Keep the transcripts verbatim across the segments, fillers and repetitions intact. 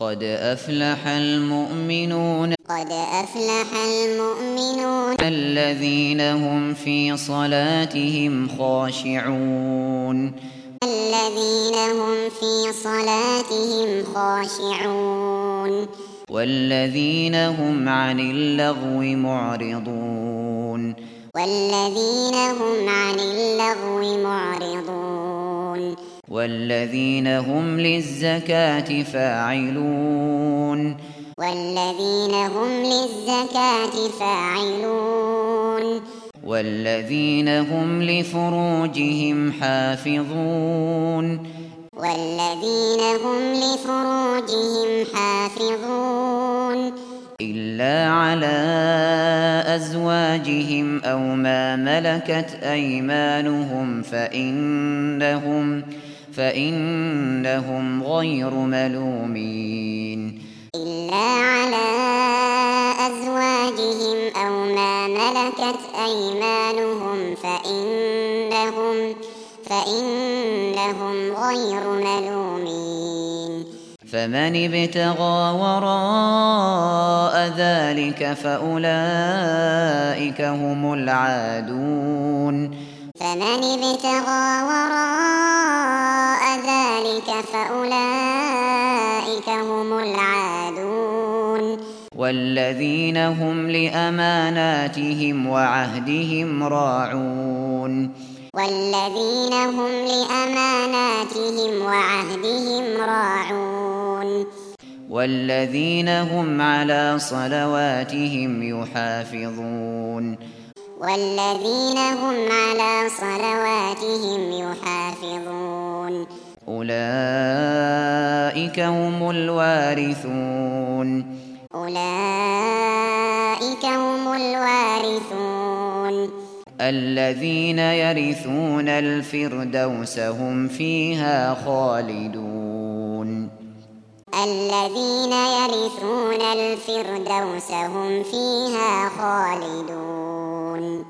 قد أفلح المؤمنون قد أفلح المؤمنون الذين هم في صلاتهم خاشعون الذين هم في صلاتهم خاشعون والذين هم عن اللغو معرضون والذين هم عن اللغو معرضون والذين هم للزكاة فاعلون والذين هم للزكاة فاعلون والذين هم لفروجهم حافظون والذين هم لفروجهم حافظون إلا على أزواجهم أو ما ملكت أيمانهم فإنهم فإنهم غير ملومين إلا على أزواجهم أو ما ملكت أيمانهم فإنهم فإنهم غير ملومين فمن ابتغى وراء ذلك فأولئك هم العادون فمن ابتغى وراء ذلك فأولئك هم العادون والذين هم لأماناتهم وعهدهم راعون والذين هم لأماناتهم وعهدهم راعون والذين هم على صلواتهم يحافظون والذين هم على صلواتهم يحافظون أولئك هم الوارثون أولئك هم الوارثون الذين يرثون الفردوس هم فيها خالدون الذين يرثون الفردوس هم فيها خالدون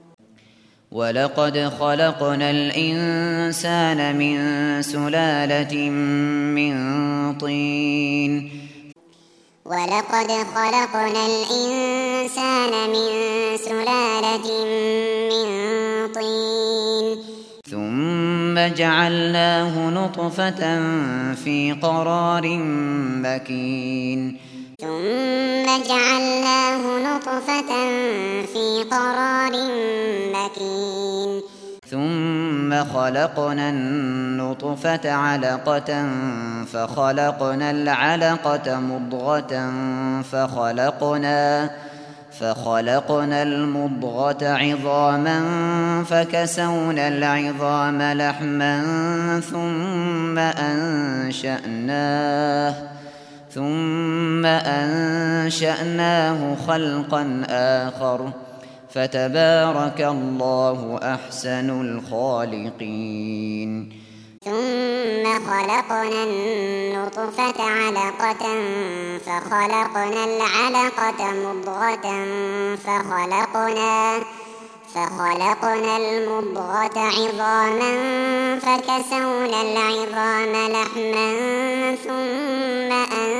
ولقد خلقنا الإنسان من سلالة من طين ولقد خلقنا الإنسان من سلالة من طين ثم جعلناه نطفة في قرار مكين ثم جعلناه نطفة في قرار مكين ثم خلقنا النطفة علقة فخلقنا العلقة مضغة فخلقنا فخلقنا المضغة عظاما فكسونا العظام لحما ثم أنشأناه ثم أنشأناه خلقا آخر فتبارك الله أحسن الخالقين ثم خلقنا النطفة علقة فخلقنا العلقة مضغة فخلقنا فخلقنا المضغة عظاما فكسونا العظام لحما ثم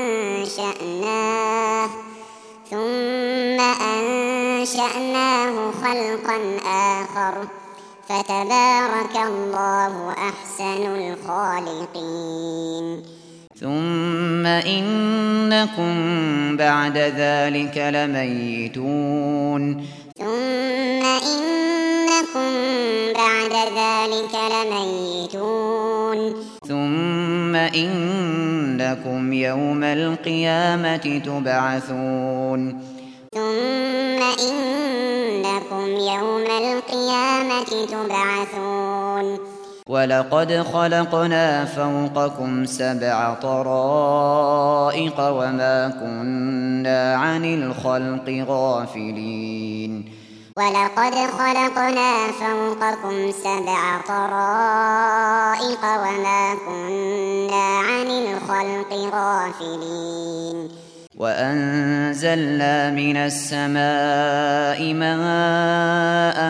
أنشأناه ثم أنشأناه خلقا آخر فتبارك الله أحسن الخالقين ثم إنكم بعد ذلك لميتون ثم إنكم بعد ذلك لميتون ثم إنكم يوم القيامة تبعثون ثم إنكم يوم القيامة تبعثون ولقد خلقنا فوقكم سبع طرائق وما كنا عن الخلق غافلين ولقد خلقنا فوقكم سبع طرائق وما كنا عن الخلق غافلين وأنزلنا من السماء ماء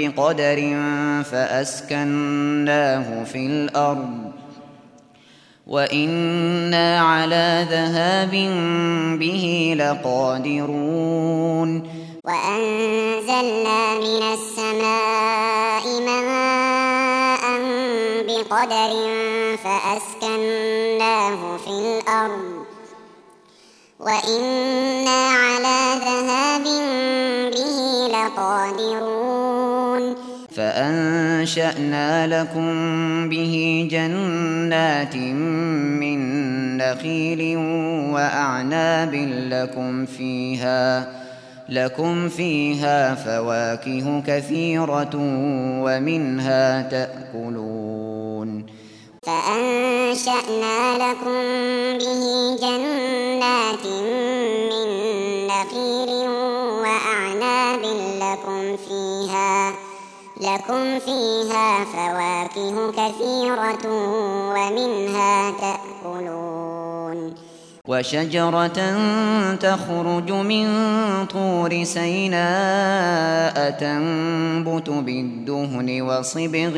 بقدر فأسكناه في الأرض وإنا على ذهاب به لقادرون وأنزلنا من السماء ماء بقدر فأسكناه في الأرض وإنا على ذهاب به لقادرون فأنشأنا لكم به جنات من نخيل وأعناب لكم فيها لكم فيها فواكه كثيرة ومنها تأكلون فأنشأنا لكم به جنات من نخيل وأعناب لكم فيها لكم فيها فواكه كثيرة ومنها تأكلون وشجرة تخرج من طور سيناء تنبت بالدهن وصبغ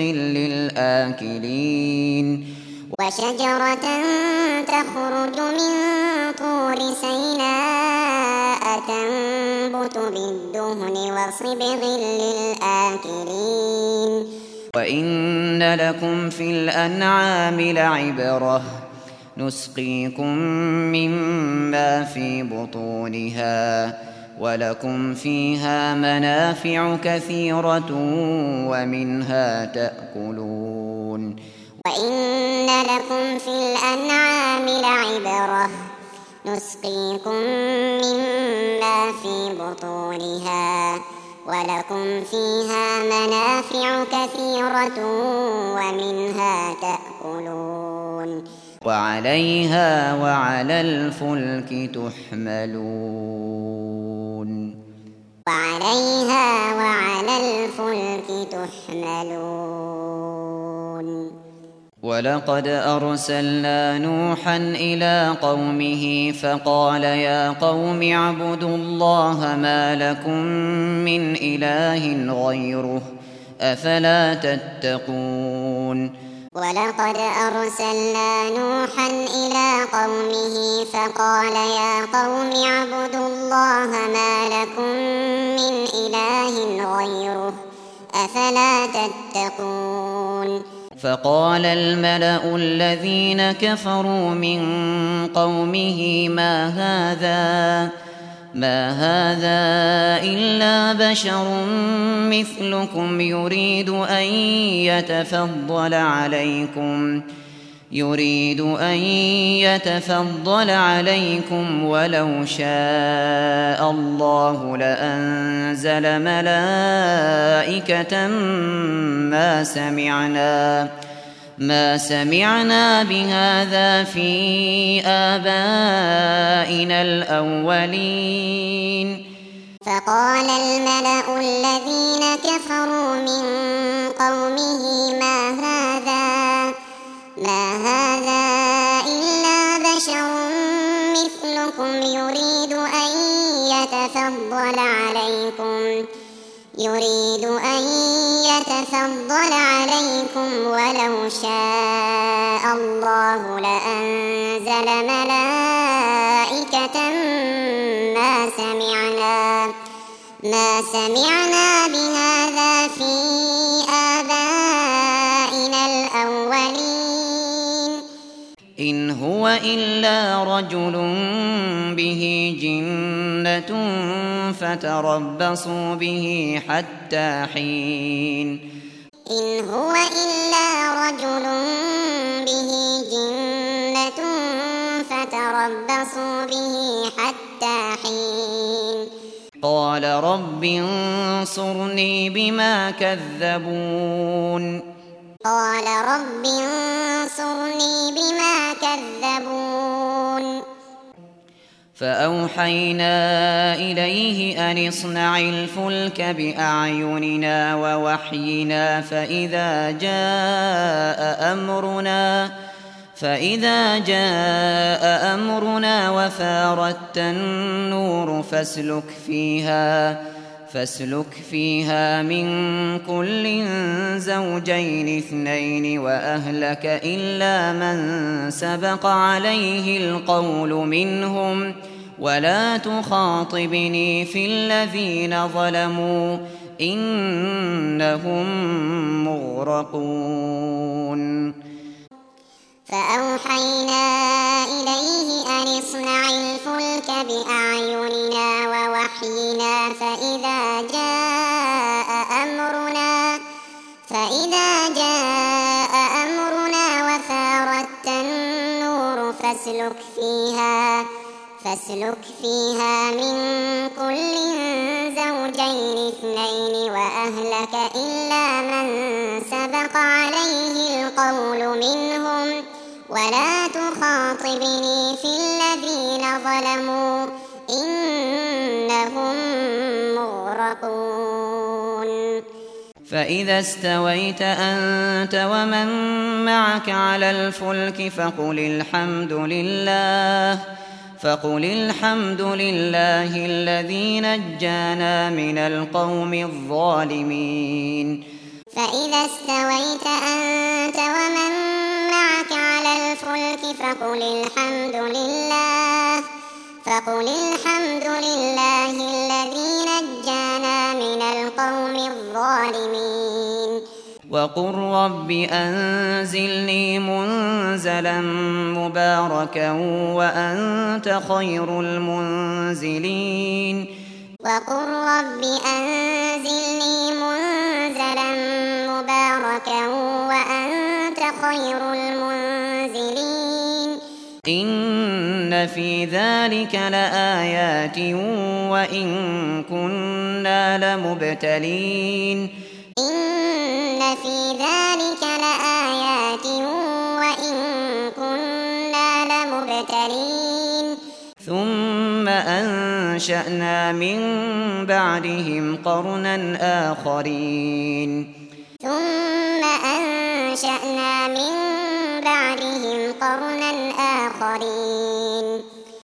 للآكلين وشجرة تخرج من طور سيناء تنبت بالدهن وصبغ للآكلين وإن لكم في الأنعام لعبرة نسقيكم مما في بطونها ولكم فيها منافع كثيرة ومنها تأكلون وإن لكم في الأنعام لعبرة نسقيكم مما في بطونها ولكم فيها منافع كثيرة ومنها تأكلون وعليها وعلى الفلك تحملون وعليها وعلى الفلك تحملون ولقد أرسلنا نوحا إلى قومه فقال يا قوم اعبدوا الله ما لكم من إله غيره أفلا تتقون ولقد أرسلنا نوحا إلى قومه فقال يا قوم اعبدوا الله ما لكم من إله غيره أفلا تتقون فقال الملأ الذين كفروا من قومه ما هذا ما هذا إلا بشر مثلكم يريد أن يتفضل عليكم يريد أن يتفضل عليكم ولو شاء الله لأنزل ملائكة ما سمعنا ما سمعنا بهذا في آبائنا الأولين فقال الملأ الذين كفروا من قومه ما هذا ما هذا إلا بشر مثلكم يريد أن يتفضل عليكم يريد أن يتفضل عليكم ولو شاء الله لأنزل ملائكة ما سمعنا ما سمعنا بهذا في آبائنا الأولين إن هو إلا رجل به جنة فتربصوا به حتى حين إن هو إلا رجل به جنة فتربصوا به حتى حين قال رب انصرني بما كذبون قال رب انصرني بما كذبون فأوحينا إليه أن اصنع الفلك بأعيننا ووحينا فإذا جاء أمرنا فإذا جاء أمرنا وفارت النور فاسلك فيها فاسلك فيها من كل زوجين اثنين وأهلك إلا من سبق عليه القول منهم ولا تخاطبني في الذين ظلموا إنهم مغرقون فأوحينا إليه أن اصنع الفلك بأعيننا ووحينا فإذا جاء أمرنا فإذا جاء أمرنا وفارت النور فاسلك فيها فاسلك فيها من كل زوجين اثنين وأهلك إلا من سبق عليه القول منهم ولا تخاطبني في الذين ظلموا إنهم مغرقون فإذا استويت أنت ومن معك على الفلك فقل الحمد لله فقل الحمد لله الذي نجانا من القوم الظالمين فإذا استويت أنت ومن معك على الفلك فقل الحمد لله فقل الحمد لله الذي نجانا من القوم الظالمين وقل رب أنزلني منزلا مباركا وأنت خير المنزلين وقل رب أنزلني منزلا مباركا وأنت خير المنزلين إن في ذلك لآيات وإن كنا لمبتلين إن في ذلك لآيات وإن كنا لمبتلين ثم أنشأنا من بعدهم قرنا آخرين ثم أنشأنا من بعدهم قرنا آخرين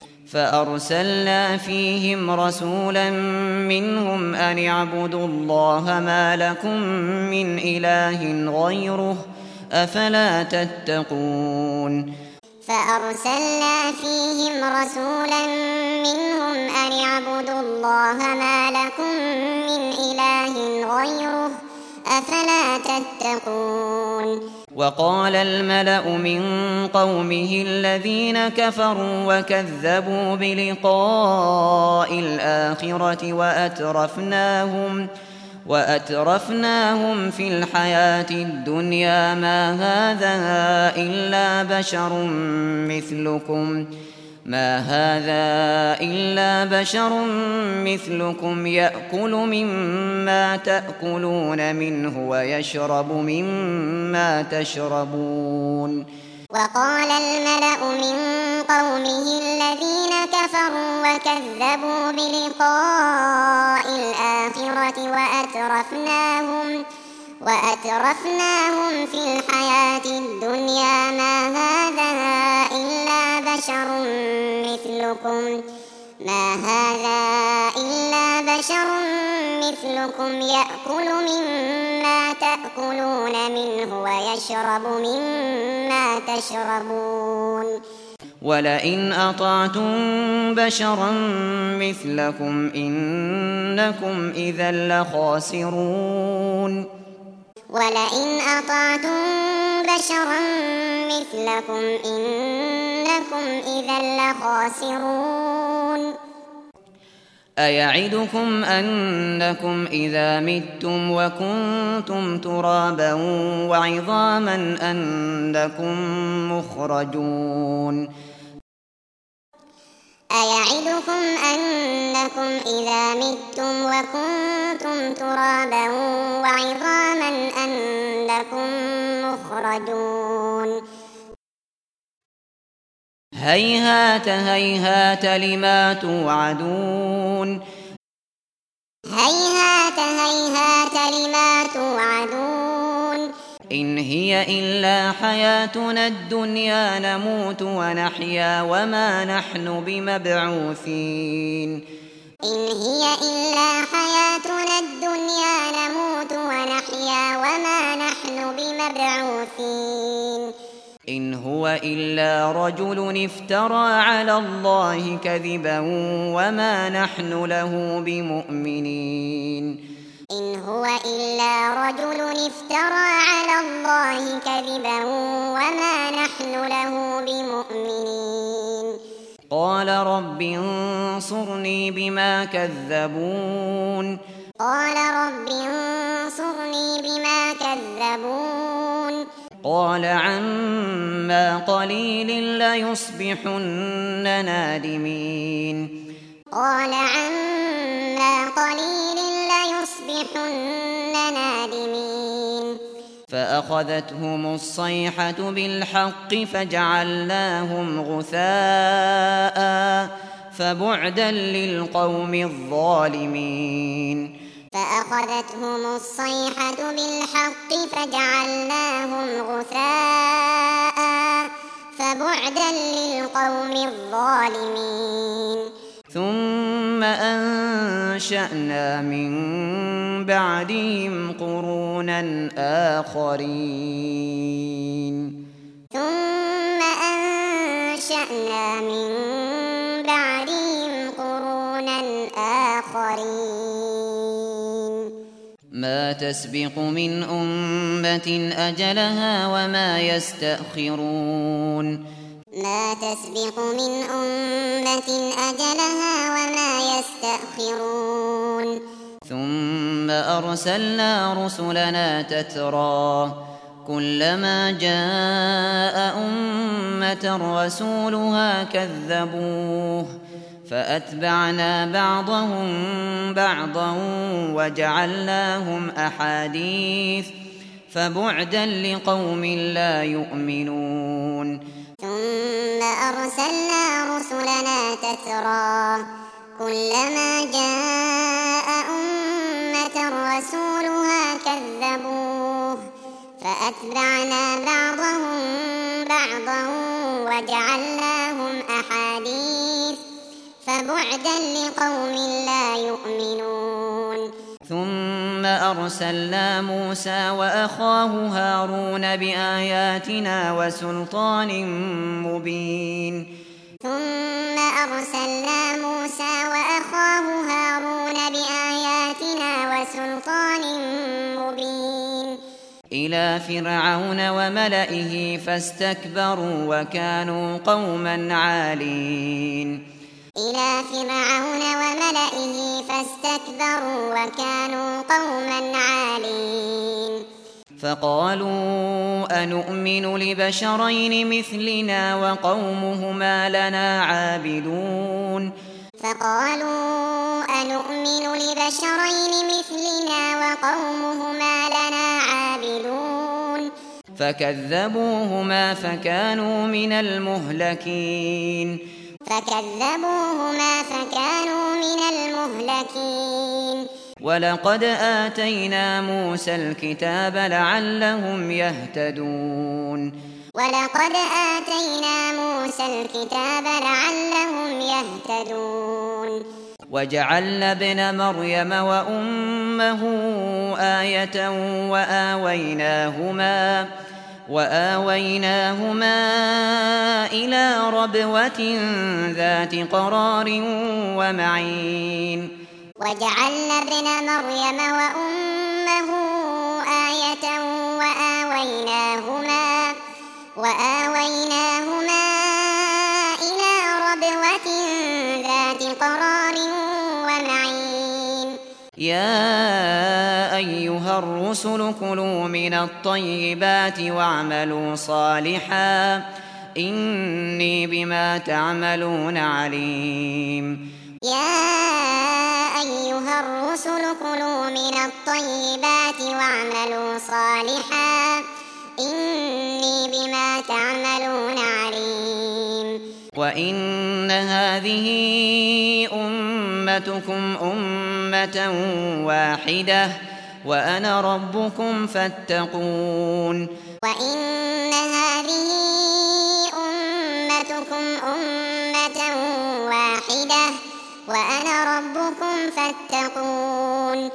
فأرسلنا فيهم رسولا منهم أن اعبدوا الله ما لكم من إله غيره أفلا تتقون فأرسلنا فيهم رسولا منهم أن اعبدوا الله ما لكم من إله غيره أفلا تتقون وقال الملأ من قومه الذين كفروا وكذبوا بلقاء الآخرة وأترفناهم وأترفناهم في الحياة الدنيا ما هذا إلا بشر مثلكم ما هذا إلا بشر مثلكم يأكل مما تأكلون منه ويشرب مما تشربون وقال الملأ من قومه الذين كفروا وكذبوا بلقاء الآخرة وأترفناهم وأترفناهم في الحياة الدنيا ما هذا إلا بشر مثلكم ما هذا إلا بشر مثلكم يأكل مما تأكلون منه ويشرب مما تشربون ولئن أطعتم بشرا مثلكم إنكم إذا لخاسرون ولئن أطعتم بشرا مثلكم إنكم إذا لخاسرون أيعدكم أنكم إذا متم وكنتم ترابا وعظاما أنكم مخرجون أيعدكم أنكم إذا متم وكنتم ترابا وعظاما أنكم مخرجون هيهات هيهات لما توعدون هيهات هيهات لما توعدون إن هي إلا حياتنا الدنيا نموت ونحيا وما نحن بمبعوثين إن هي إلا حياتنا الدنيا نموت ونحيا وما نحن بمبعوثين إن هو إلا رجل افترى على الله كذبا وما نحن له بمؤمنين إن هو إلا رجل افترى على الله كذبا وما نحن له بمؤمنين قال رب انصرني بما كذبون قال رب انصرني بما كذبون قال عما قليل ليصبحن نادمين قال عما قليل ليصبحن نادمين فأخذتهم الصيحة بالحق فجعلناهم غثاء فبعدا للقوم الظالمين فأخذتهم الصيحة بالحق فجعلناهم غثاء فبعدا للقوم الظالمين ثم أنشأنا من بعدهم قرونا آخرين ثم أنشأنا من بعدهم قرونا آخرين ما تسبق من أمة أجلها وما يستأخرون ما تسبق من أمة أجلها وما يستأخرون ثم أرسلنا رسلنا تترى كلما جاء أمة رسولها كذبوه فأتبعنا بعضهم بعضا وجعلناهم أحاديث فبعدا لقوم لا يؤمنون ثم أرسلنا رسلنا تترى كلما جاء أمة رسولها كذبوه فأتبعنا بعضهم بعضا وجعلناهم أحاديث فبعدا لقوم لا يؤمنون ثم أرسلنا موسى وأخاه هارون بآياتنا وسلطان مبين ثم أرسلنا موسى وأخاه هارون بآياتنا وسلطان مبين إلى فرعون وملئه فاستكبروا وكانوا قوما عالين إلى فرعون وملئه فاستكبروا وكانوا قوما عالين فقالوا أنؤمن لبشرين مثلنا وقومهما لنا عابدون فقالوا أنؤمن لبشرين مثلنا وقومهما لنا عابدون فكذبوهما فكانوا من المهلكين فكذبوهما فكانوا من المهلكين ولقد آتينا موسى الكتاب لعلهم يهتدون ولقد آتينا موسى الكتاب لعلهم يهتدون وجعلنا ابن مريم وأمه آية وآويناهما وآويناهما إلى ربوة ذات قرار ومعين وجعلنا ابن مريم وأمه آية وآويناهما وآويناهما إلى ربوة ذات قرار ومعين يا أيها الرسل كلوا من الطيبات واعملوا صالحا إني بما تعملون عليم يا أيها الرسل كلوا من الطيبات واعملوا صالحا إني بما تعملون عليم وإن هذه أمتكم أمة واحدة وأنا ربكم فاتقون وإن هذه أمتكم أمة واحدة وأنا ربكم ربكم فاتقون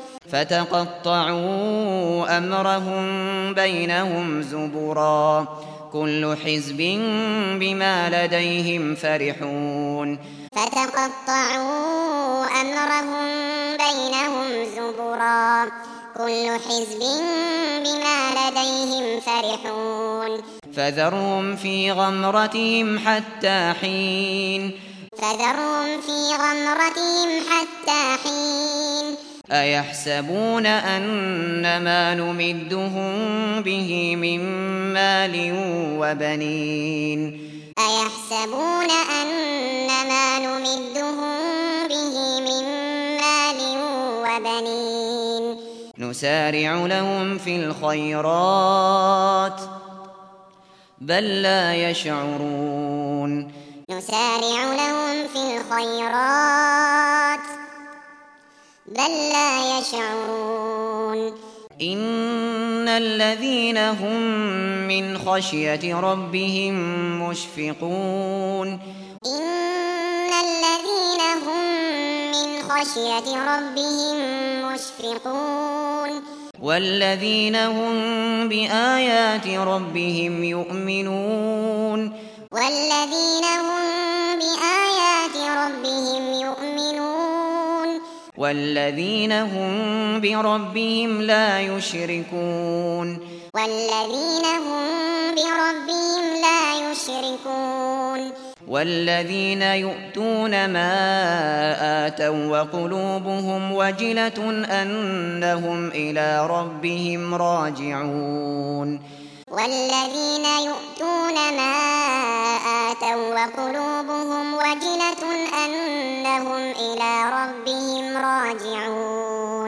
فتقطعوا أمرهم بينهم زبرا كل حزب بما لديهم فرحون فتقطعوا أمرهم بينهم زبرا كل حزب بما لديهم فرحون فذرهم في غمرتهم حتى حين فذرهم في غمرتهم حتى حين أيحسبون أن ما نمدهم به من مال وبنين أيحسبون أن ما نمدهم به من مال وبنين نسارع لهم في الخيرات بل لا يشعرون نسارع لهم في الخيرات بل لا يشعرون إن الذين هم من خشية ربهم مشفقون إن الذين هم من خشية ربهم مشفقون والذين هم بآيات ربهم يؤمنون والذين هم بآيات ربهم يؤمنون والذين هم بربهم لا يشركون والذين هم بربهم لا يشركون والذين يؤتون ما آتوا وقلوبهم وجلة أنهم إلى ربهم راجعون والذين يؤتون ما آتوا وقلوبهم وجلة أنهم إلى ربهم راجعون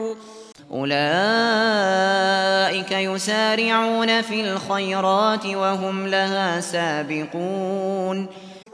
أولئك يسارعون في الخيرات وهم لها سابقون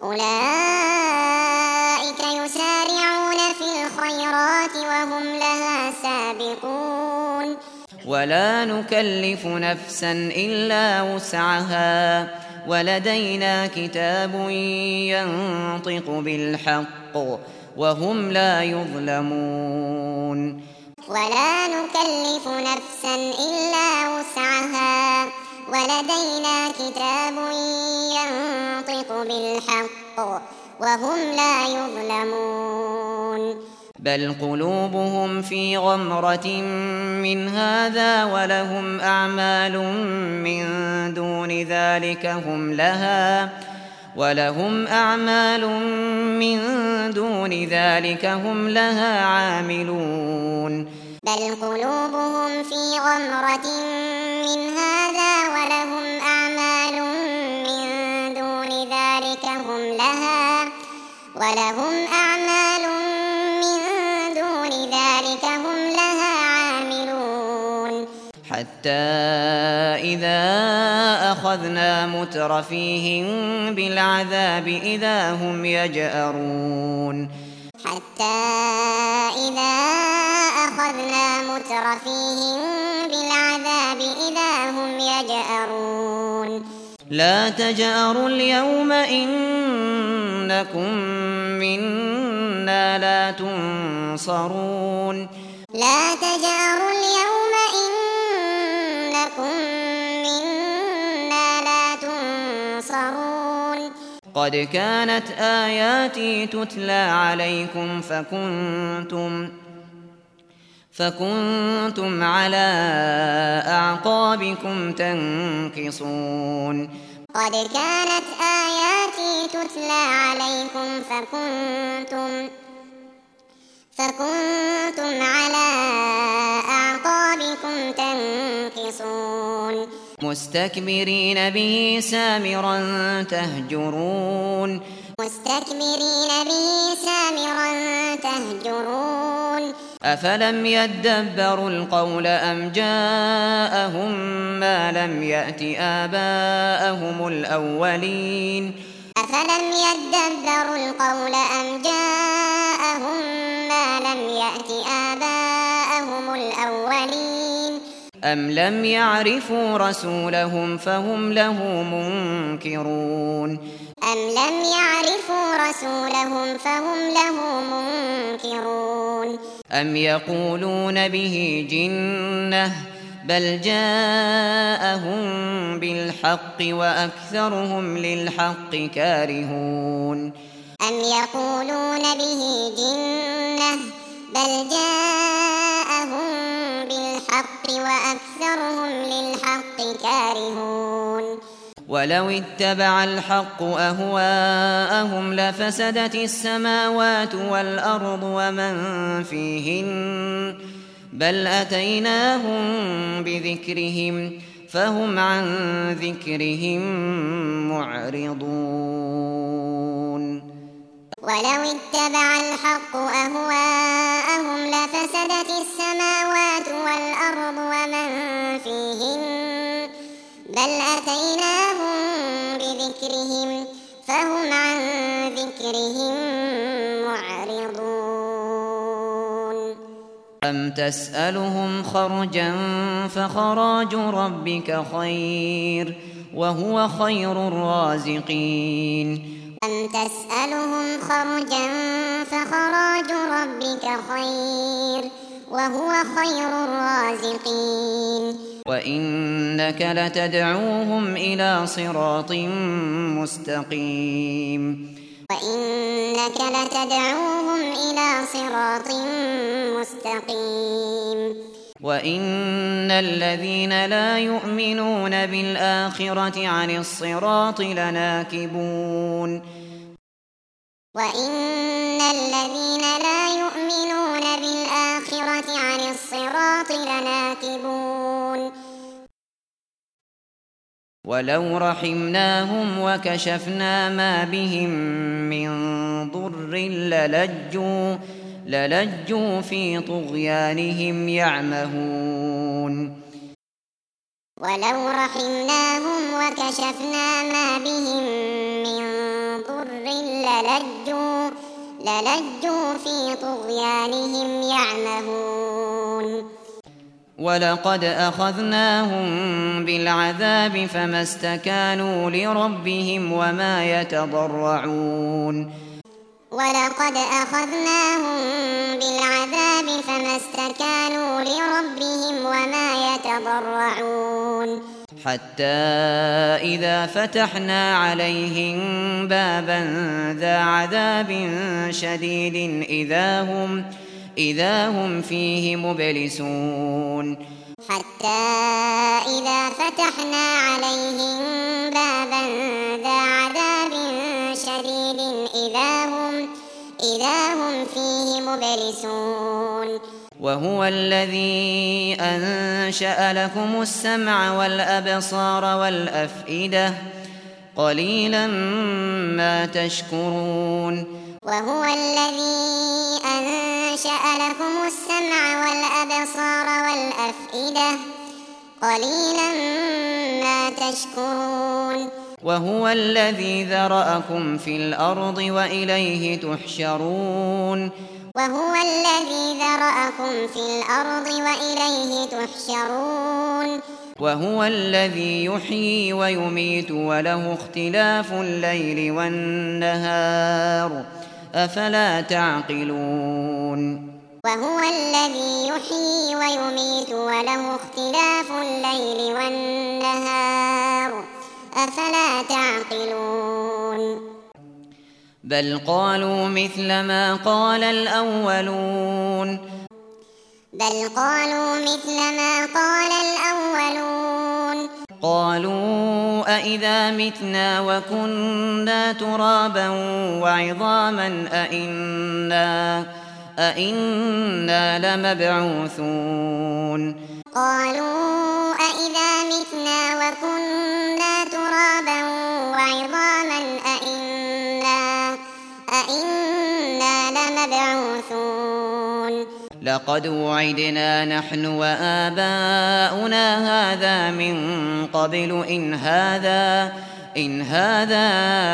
أولئك يسارعون في الخيرات وهم لها سابقون ولا نكلف نفسا إلا وسعها ولدينا كتاب ينطق بالحق وهم لا يظلمون ولا نكلف نفسا إلا وسعها ولدينا كتاب ينطق بالحق وهم لا يظلمون بل قلوبهم في غمرة من هذا ولهم أعمال من دون ذلك هم لها ولهم أعمال من دون ذلك هم لها عاملون بل قلوبهم في غمرة من هذا ولهم أعمال من دون ذلك هم لها ولهم أعمال من دون ذلك هم لها عاملون حتى إذا أخذنا مترفيهم بالعذاب إذا هم يجأرون حتى إذا أخذنا مترفيهم بالعذاب إذا هم يجأرون لا تجأروا اليوم إنكم منا لا تنصرون لا تجأروا اليوم إنكم منا لا تنصرون قد كانت آياتي تتلى عليكم فكنتم فكنتم على أعقابكم تنكصون قد كانت آياتي تتلى عليكم فكنتم فكنتم على أعقابكم تنكصون مستكبرين به سامرا تهجرون مستكبرين به سامرا تهجرون أفلم يدبروا القول أم جاءهم ما لم يأت آباءهم الأولين أفلم يدبروا القول أم جاءهم ما لم يأت آباءهم الأولين أم لم يعرفوا رسولهم فهم له منكرون أم لم يعرفوا رسولهم فهم له منكرون ينكرون أم يقولون به جنة بل جاءهم بالحق وأكثرهم للحق كارهون أم يقولون به جنة بل جاءهم بالحق وأكثرهم للحق كارهون ولو اتبع الحق أهواءهم لفسدت السماوات والأرض ومن فيهن بل أتيناهم بذكرهم فهم عن ذكرهم معرضون ولو اتبع الحق أهواءهم لفسدت السماوات والأرض ومن فيهن بل أتيناهم بذكرهم فهم عن ذكرهم معرضون أم تسألهم خرجا فخراج ربك خير وهو خير الرازقين أم تسألهم خرجا فخراج ربك خير وهو خير الرازقين وإنك لتدعوهم إلى صراط مستقيم وإنك لتدعوهم إلى صراط مستقيم وإن الذين لا يؤمنون بالآخرة عن الصراط لناكبون وإن الذين لا يؤمنون بالآخرة عن الصراط لناكبون ولو رحمناهم وكشفنا ما بهم من ضر للجوا للجوا في طغيانهم يعمهون ولو رحمناهم وكشفنا ما بهم من ضر للجوا للجوا في طغيانهم يعمهون ولقد أخذناهم بالعذاب فما استكانوا لربهم وما يتضرعون ولقد أخذناهم بالعذاب فما استكانوا لربهم وما يتضرعون حتى إذا فتحنا عليهم بابا ذا عذاب شديد إذا هم إذا هم فيه مبلسون حتى إذا فتحنا عليهم بابا ذا عذاب شديد إذا هم إذا هم فيه مبلسون وهو الذي أنشأ لكم السمع والأبصار والأفئدة قليلا ما تشكرون وهو الذي أنشأ لكم السمع والأبصار والأفئدة قليلا ما تشكرون وهو الذي ذرأكم في الأرض وإليه تحشرون وهو الذي ذرأكم في الأرض وإليه تحشرون وهو الذي يحيي ويميت وله اختلاف الليل والنهار أفلا تعقلون وهو الذي يحيي ويميت وله اختلاف الليل والنهار أفلا تعقلون بل قالوا مثل ما قال الأولون بل قالوا مثل ما قال الأولون قالوا أإذا متنا وكنا ترابا وعظاما أإنا أإنا لمبعوثون قالوا أإذا متنا وكنا ترابا وعظاما أإنا أإنا لمبعوثون لقد وعدنا نحن وآباؤنا هذا من قبل إن هذا إن هذا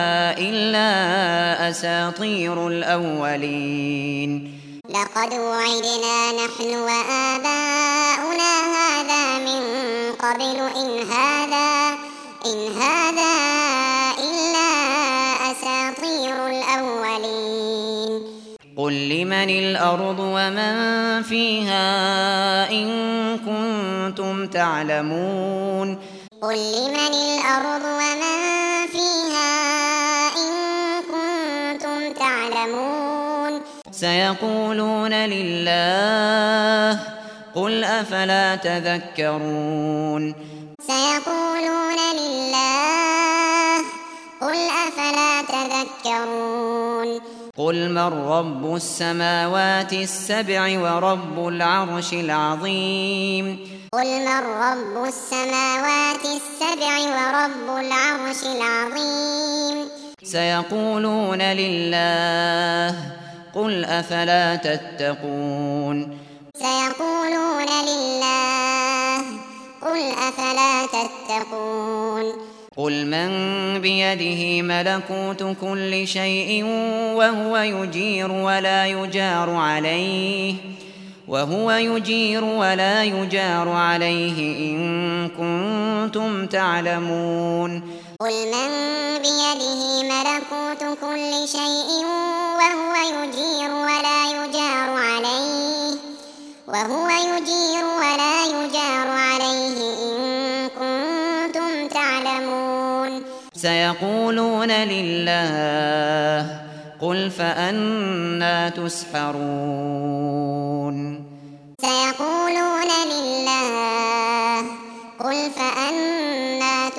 إلا أساطير الأولين لقد وعدنا نحن وآباؤنا هذا من قبل إن هذا إن هذا إلا أساطير الأولين قل لمن الأرض ومن فيها إن كنتم تعلمون قل لمن الأرض ومن فيها إن كنتم تعلمون سيقولون لله قل أفلا تذكرون سيقولون لله قل أفلا تذكرون قل من رب السماوات السبع ورب العرش العظيم قل من رب السماوات السبع ورب العرش العظيم سيقولون لله قل أفلا تتقون سيقولون لله قل أفلا تتقون قل من بيده ملكوت كل شيء وهو يجير ولا يجار عليه وهو يجير ولا يجار عليه إن كنتم تعلمون قل من بيده ملكوت كل شيء وهو يجير ولا يجار عليه وهو يجير ولا يجار عليه إن كنتم تعلمون سيقولون لله قل فأنى تسحرون سيقولون لله قل فأنى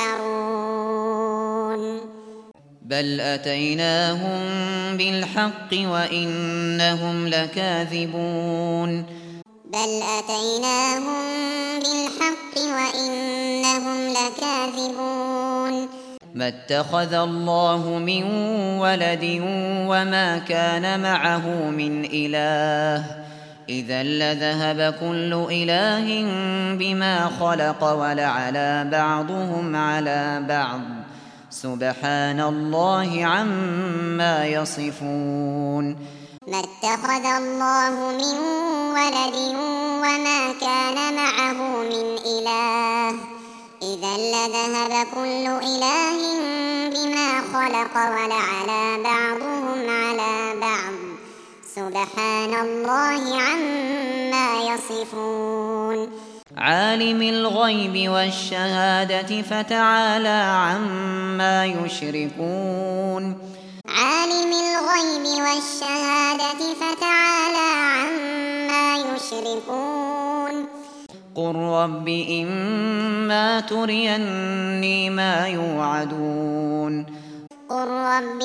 تسحرون بل أتيناهم بالحق وإنهم لكاذبون بل أتيناهم بالحق وإنهم لكاذبون ما اتخذ الله من ولد وما كان معه من إله إذا لذهب كل إله بما خلق ولعلى بعضهم على بعض سبحان الله عما يصفون ما اتخذ الله من ولد وما كان معه من إله إذا لذهب كل إله بما خلق ولعلى بعضهم على بعض سبحان الله عما يصفون عالم الغيب والشهادة فتعالى عما يشركون عالم الغيب والشهادة فتعالى عما يشركون قل رب إما تريني ما يوعدون قل رب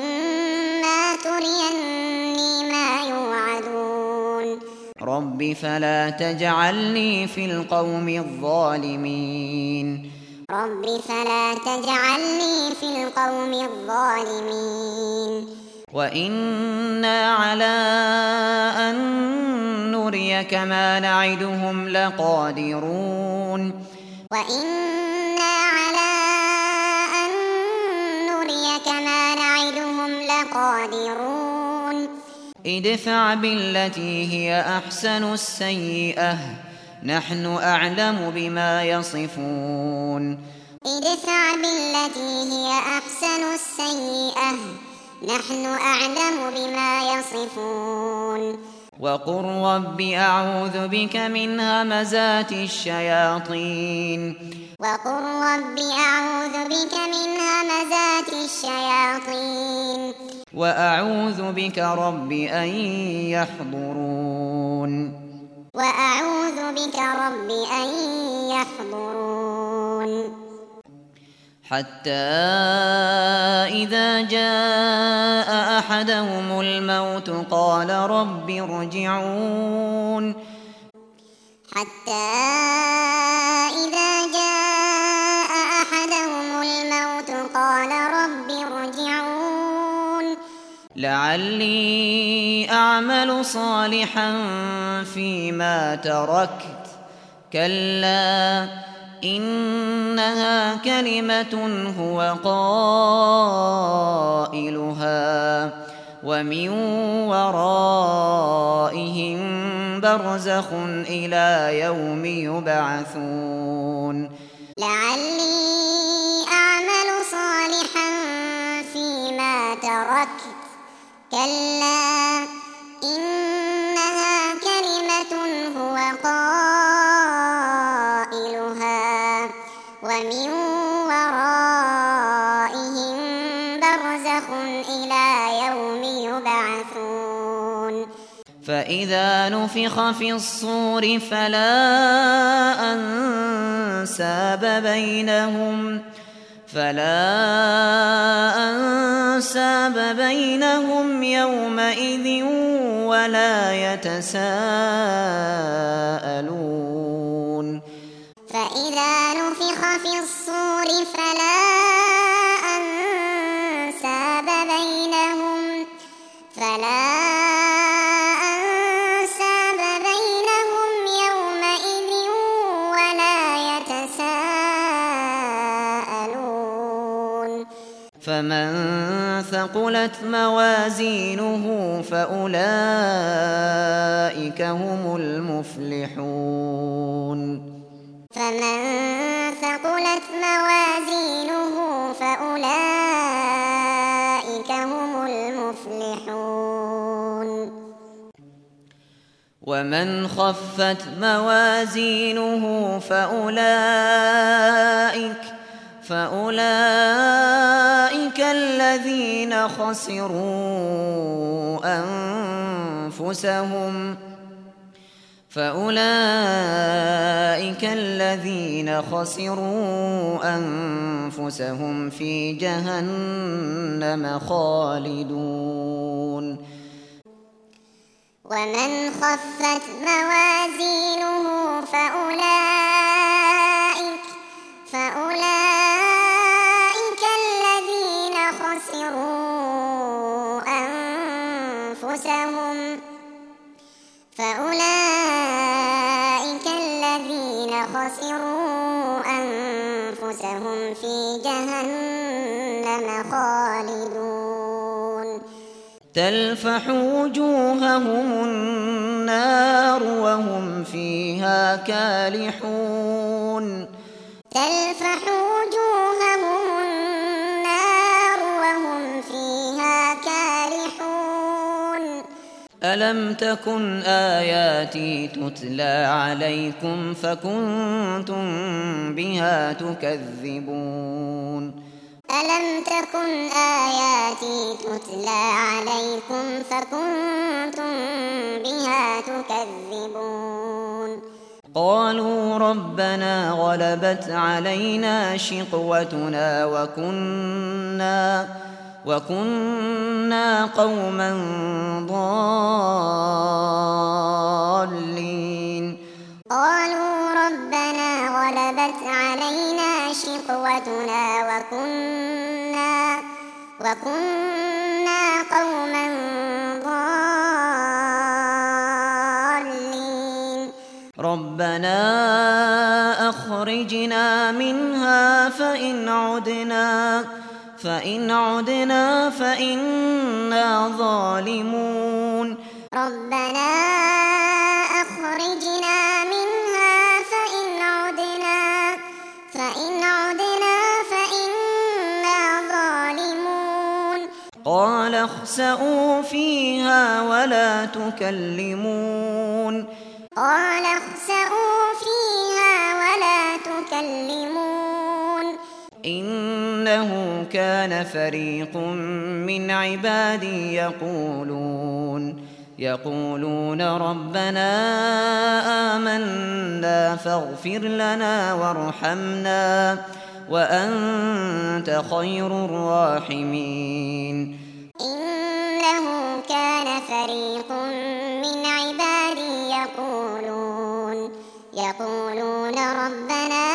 إما تريني ما يوعدون رب فلا تجعلني في القوم الظالمين رب فلا تجعلني في القوم الظالمين وإنا على أن نريك ما نعدهم لقادرون وإنا على أن نريك ما نعدهم لقادرون ادفع بالتي هي أحسن السيئة نحن أعلم بما يصفون ادفع بالتي هي أحسن السيئة نحن أعلم بما يصفون وقل رب أعوذ بك من همزات الشياطين وقل رب أعوذ بك من همزات الشياطين وأعوذ بك رب أن يحضرون وأعوذ بك رب أن يحضرون حتى إذا جاء أحدهم الموت قال رب ارجعون حتى إذا جاء أحدهم الموت قال رب ارجعون لعلي أعمل صالحا فيما تركت كلا إنها كلمة هو قائلها ومن ورائهم برزخ إلى يوم يبعثون لعلي أعمل صالحا فيما تركت كلا يعملون فإذا نفخ في الصور فلا أنساب بينهم فلا أنساب بينهم يومئذ ولا يتساءلون فإذا نفخ في الصور فلا أنساب بينهم فلا أنساب بينهم يومئذ ولا يتساءلون فمن ثقلت موازينه فأولئك هم المفلحون فمن ثقلت موازينه فأولئك هم المفلحون ومن خفت موازينه فأولئك فأولئك الذين خسروا أنفسهم فأولئك الذين خسروا أنفسهم في جهنم خالدون ومن خفت موازينه فأولئك فأولئك الذين خسروا أنفسهم فأولئك الذين خسروا أنفسهم في جهنم خالدون تلفح وجوههم النار وهم فيها كالحون تلفح وجوههم النار وهم فيها كالحون ألم تكن آياتي تتلى عليكم فكنتم بها تكذبون ألم تكن آياتي تتلى عليكم فكنتم بها تكذبون قالوا ربنا غلبت علينا شقوتنا وكنا وكنا قوما ضالين قالوا ربنا غلبت علينا شقوتنا وكنا وكنا قوما ضالين ربنا أخرجنا منها فإن عدنا فإن عدنا فإنا ظالمون ربنا أخرجنا منها فإن عدنا فإن عدنا فإنا ظالمون قال اخسئوا فيها ولا تكلمون قال اخسئوا فيها ولا تكلمون إنه كان فريق من عبادي يقولون يقولون ربنا آمنا فاغفر لنا وارحمنا وأنت خير الراحمين إنه كان فريق من عبادي يقولون يقولون ربنا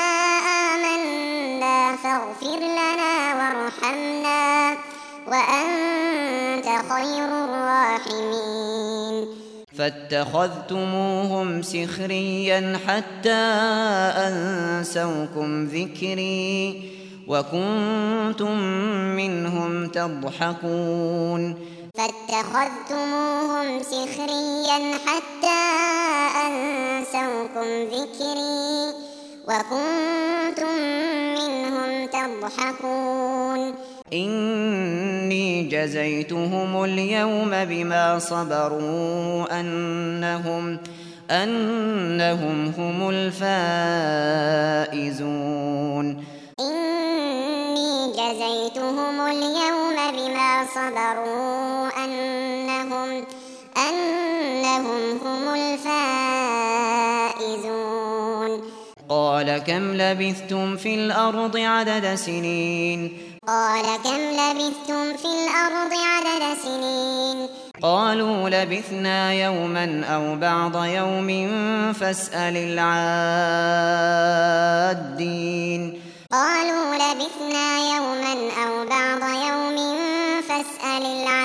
آمنا فاغفر لنا وارحمنا وأنت خير الراحمين فاتخذتموهم سخريا حتى أنسوكم ذكري وكنتم منهم تضحكون فاتخذتموهم سخريا حتى أنسوكم ذكري وكنتم منهم تضحكون إني جزيتهم اليوم بما صبروا أنهم أنهم هم الفائزون إني جزيتهم اليوم بما صبروا أنهم أنهم هم الفائزون. قال كم لبثتم في الأرض عدد سنين قال كم لبثتم في الأرض عدد سنين قالوا لبثنا يوما أو بعض يوم فاسأل العادين قالوا لبثنا يوما أو بعض يوم فاسأل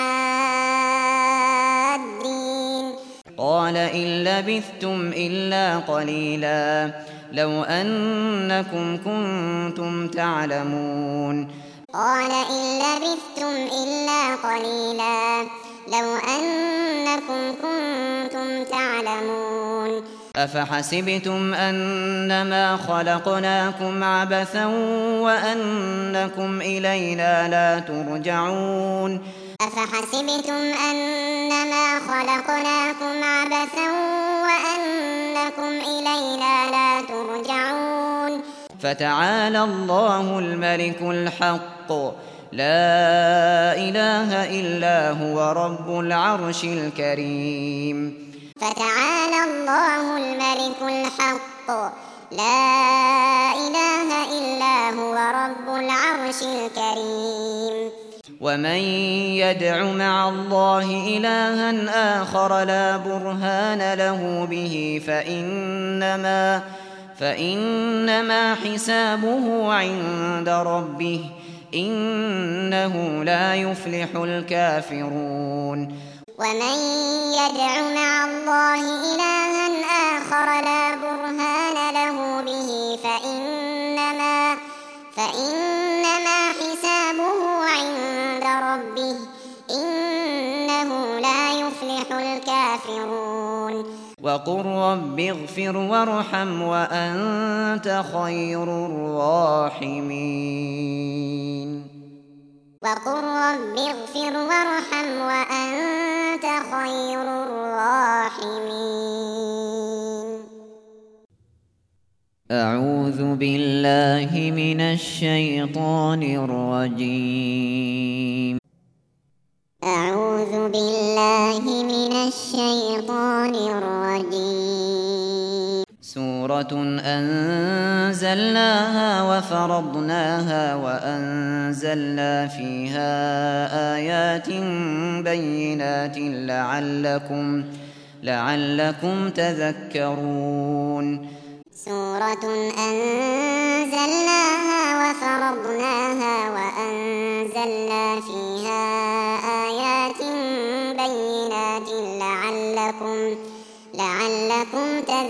العادين قال إن لبثتم إلا قليلا لو أنكم كنتم تعلمون قال إن لبثتم إلا قليلا لو أنكم كنتم تعلمون أفحسبتم أنما خلقناكم عبثا وأنكم إلينا لا ترجعون أفحسبتم أنما خلقناكم عبثا وأنكم إلينا لا ترجعون فتعالى الله الملك الحق لا إله إلا هو رب العرش الكريم فتعالى الله الملك الحق لا إله إلا هو رب العرش الكريم. ومن يدع مع الله إلها آخر لا برهان له به فإنما فإنما حسابه عند ربه إنه لا يفلح الكافرون. ومن يدع مع الله إلها آخر لا برهان له به فإنما فإنما حسابه عند ربه إنه لا يفلح الكافرون. وقل رب اغفر وارحم وأنت خير الراحمين. وقل رب اغفر وارحم وأنت خير الراحمين. أعوذ بالله من الشيطان الرجيم. أعوذ بالله من الشيطان الرجيم. سورة أنزلناها وفرضناها وأنزلنا فيها آيات بينات لعلكم لعلكم تذكرون. سورة أنزلناها وفرضناها وأنزلنا فيها آيات بينات لعلكم لعلكم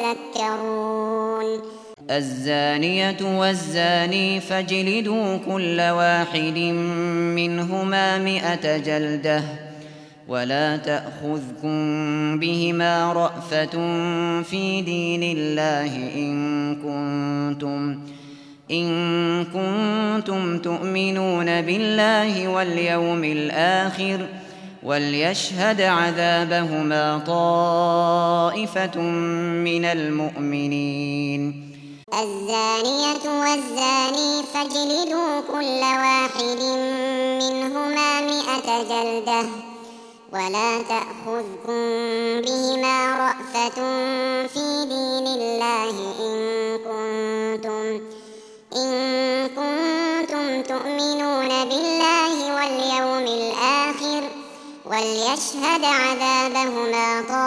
تذكرون. الزانية والزاني فاجلدوا كل واحد منهما مئة جلدة ولا تأخذكم بهما رأفة في دين الله إن كنتم إن كنتم تؤمنون بالله واليوم الآخر وليشهد عذابهما طائفة من المؤمنين. الزانية والزاني فاجلدوا كل واحد منهما مئة جلدة ولا تأخذكم بهما رأفة في دين الله إن كنتم إن كنتم تؤمنون بالله واليوم الآخر وليشهد عذابهما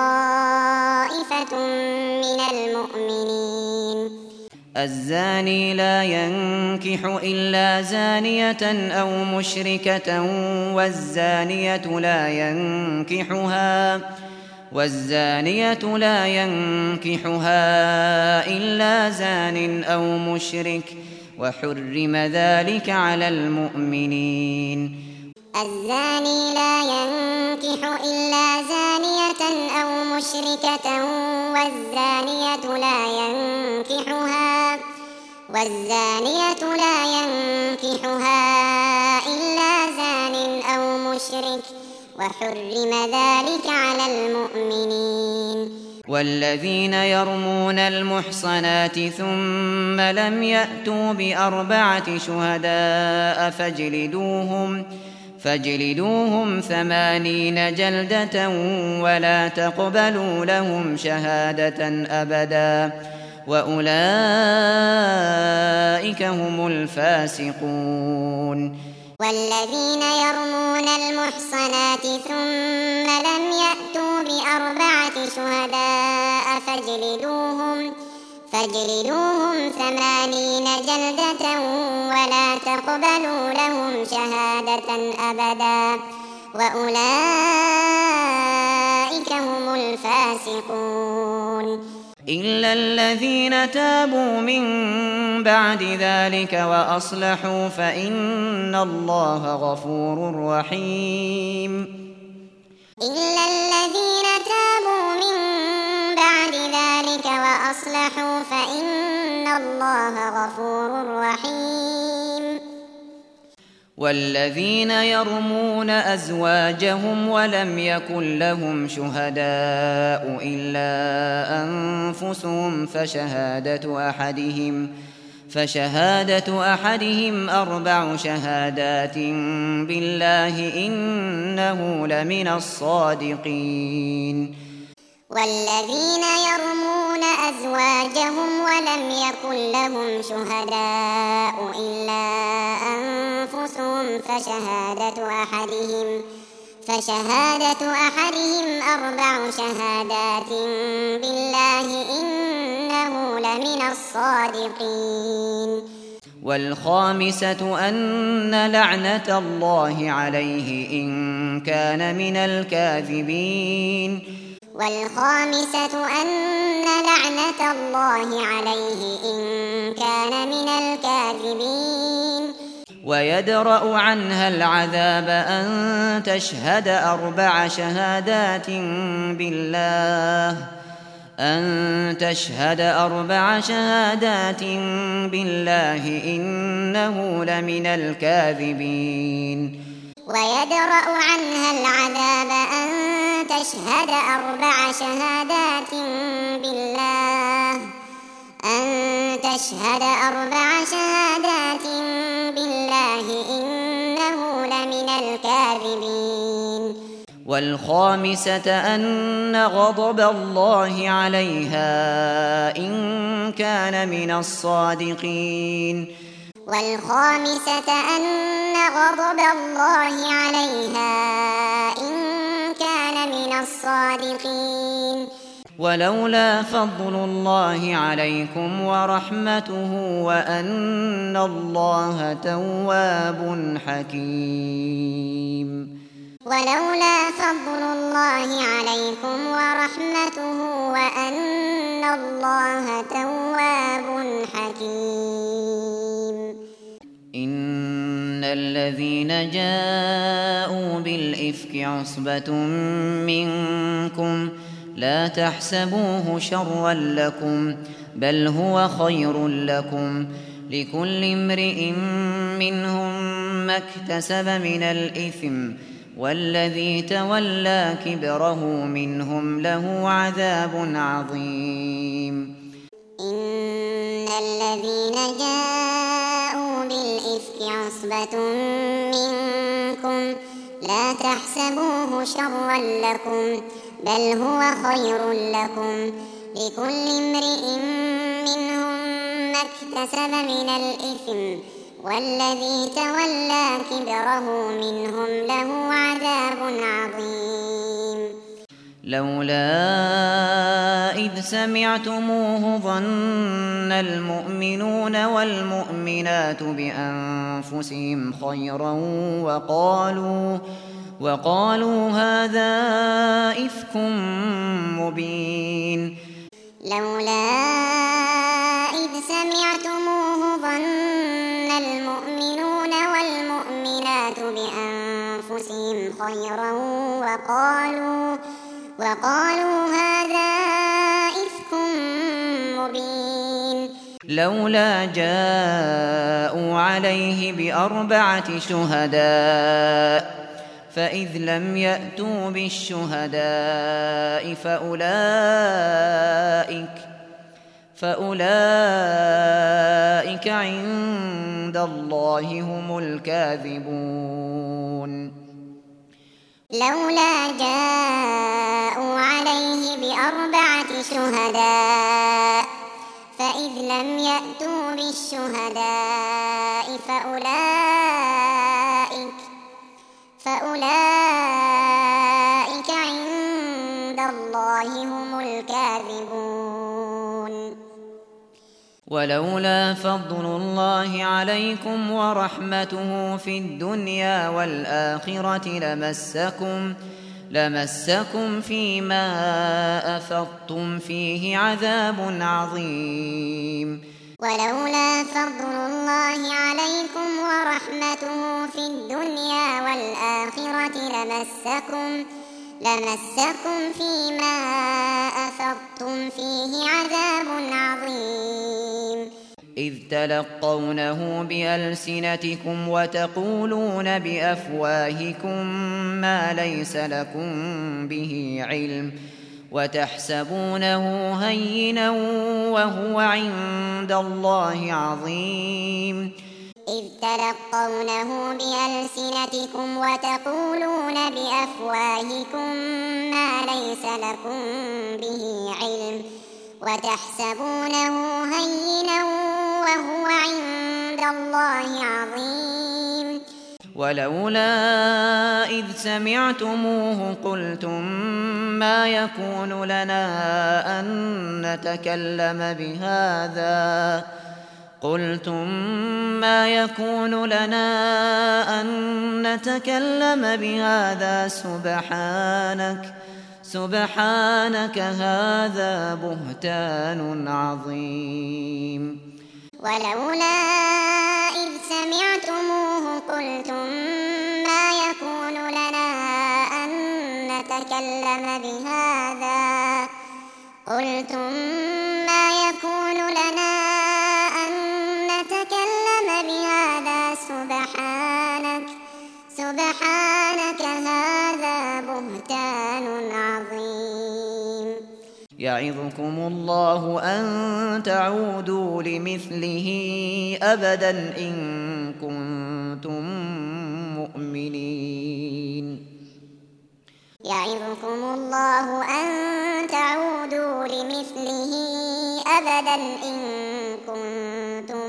طائفة من المؤمنين. الزاني لا ينكح إلا زانية أو مشركة والزانية لا ينكحها والزانية لا ينكحها إلا زان أو مشرك وحرم ذلك على المؤمنين. الزاني لا ينكح إلا زانية أو مشركة والزانية لا ينكحها والزانية لا ينكحها إلا زان أو مشرك وحرم ذلك على المؤمنين. والذين يرمون المحصنات ثم لم يأتوا بأربعة شهداء فاجلدوهم فاجلدوهم ثمانين جلدة ولا تقبلوا لهم شهادة أبدا وأولئك هم الفاسقون. والذين يرمون المحصنات ثم لم يأتوا بأربعة شهداء فاجلدوهم فاجلدوهم ثمانين جلدة ولا تقبلوا لهم شهادة أبدا وأولئك هم الفاسقون. إلا الذين تابوا من بعد ذلك وأصلحوا فإن الله غفور رحيم. إلا الذين تابوا من بعد ذلك وأصلحوا فإن الله غفور رحيم. والذين يرمون أزواجهم ولم يكن لهم شهداء إلا أنفسهم فشهادة أحدهم فشهادة أحدهم أربع شهادات بالله إنه لمن الصادقين. والذين يرمون أزواجهم ولم يكن لهم شهداء إلا أنفسهم فشهادة أحدهم فشهادة أحدهم أربع شهادات بالله إنه لمن الصادقين. والخامسة أن لعنة الله عليه إن كان من الكاذبين. والخامسة أن لعنة الله عليه إن كان من الكاذبين. ويدرأ عنها العذاب أن تشهد أربع شهادات بالله أن تشهد أربع شهادات بالله إنه لمن الكاذبين. ويدرأ عنها العذاب أن تشهد أربع شهادات بالله أن تشهد أربع شهادات بالله إنه لمن الكاذبين. والخامسة أن غضب الله عليها إن كان من الصادقين. والخامسة أن غضب الله عليها إن كان من الصادقين. ولولا فضل الله عليكم ورحمته وأن الله تواب حكيم. ولولا فضل الله عليكم ورحمته وأن الله تواب حكيم. إن الذين جاءوا بالإفك عصبة منكم لا تحسبوه شرا لكم بل هو خير لكم لكل امرئ منهم ما اكتسب من الإثم والذي تولى كبره منهم له عذاب عظيم. إن الذين جاءوا بالإفك عصبة منكم لا تحسبوه شرا لكم بل هو خير لكم لكل امرئ منهم ما اكتسب من الإثم والذي تولى كبره منهم له عذاب عظيم. لولا إذ سمعتموه ظن المؤمنون والمؤمنات بأنفسهم خيرا وقالوا وقالوا هذا إفك مبين. لولا إذ سمعتموه ظن المؤمنون والمؤمنات بأنفسهم خيرا وقالوا وقالوا هذا إفك مبين. لولا جاءوا عليه بأربعة شهداء فإذ لم يأتوا بالشهداء فأولئك فأولئك عند الله هم الكاذبون. لولا جاءوا عليه بأربعة شهداء فإذ لم يأتوا بالشهداء فأولئك فأولئك عند الله هم الكاذبون. ولولا فضل الله عليكم ورحمته في الدنيا والآخرة لمسكم لمسكم فيما أفضتم فيه عذاب عظيم. ولولا فضل الله عليكم ورحمته في الدنيا والآخرة لمسكم لمسكم فيما أفضتم فيه عذاب عظيم. إذ تلقونه بألسنتكم وتقولون بأفواهكم ما ليس لكم به علم وتحسبونه هينا وهو عند الله عظيم. إذ تلقونه بألسنتكم وتقولون بأفواهكم ما ليس لكم به علم وتحسبونه هينا وهو عند الله عظيم. ولولا إذ سمعتموه قلتم ما يكون لنا أن نتكلم بهذا قلتم ما يكون لنا أن نتكلم بهذا سبحانك سبحانك هذا بهتان عظيم. ولولا إذ سمعتموه قلتم ما يكون لنا أن نتكلم بهذا قلتم ما يكون لنا أن نتكلم بهذا سبحانك سبحانك هذا بهتان عظيم. يعظكم الله أن تعودوا لمثله أبدا إن كنتم مؤمنين. يعظكم الله أن تعودوا لمثله أبدا إن كنتم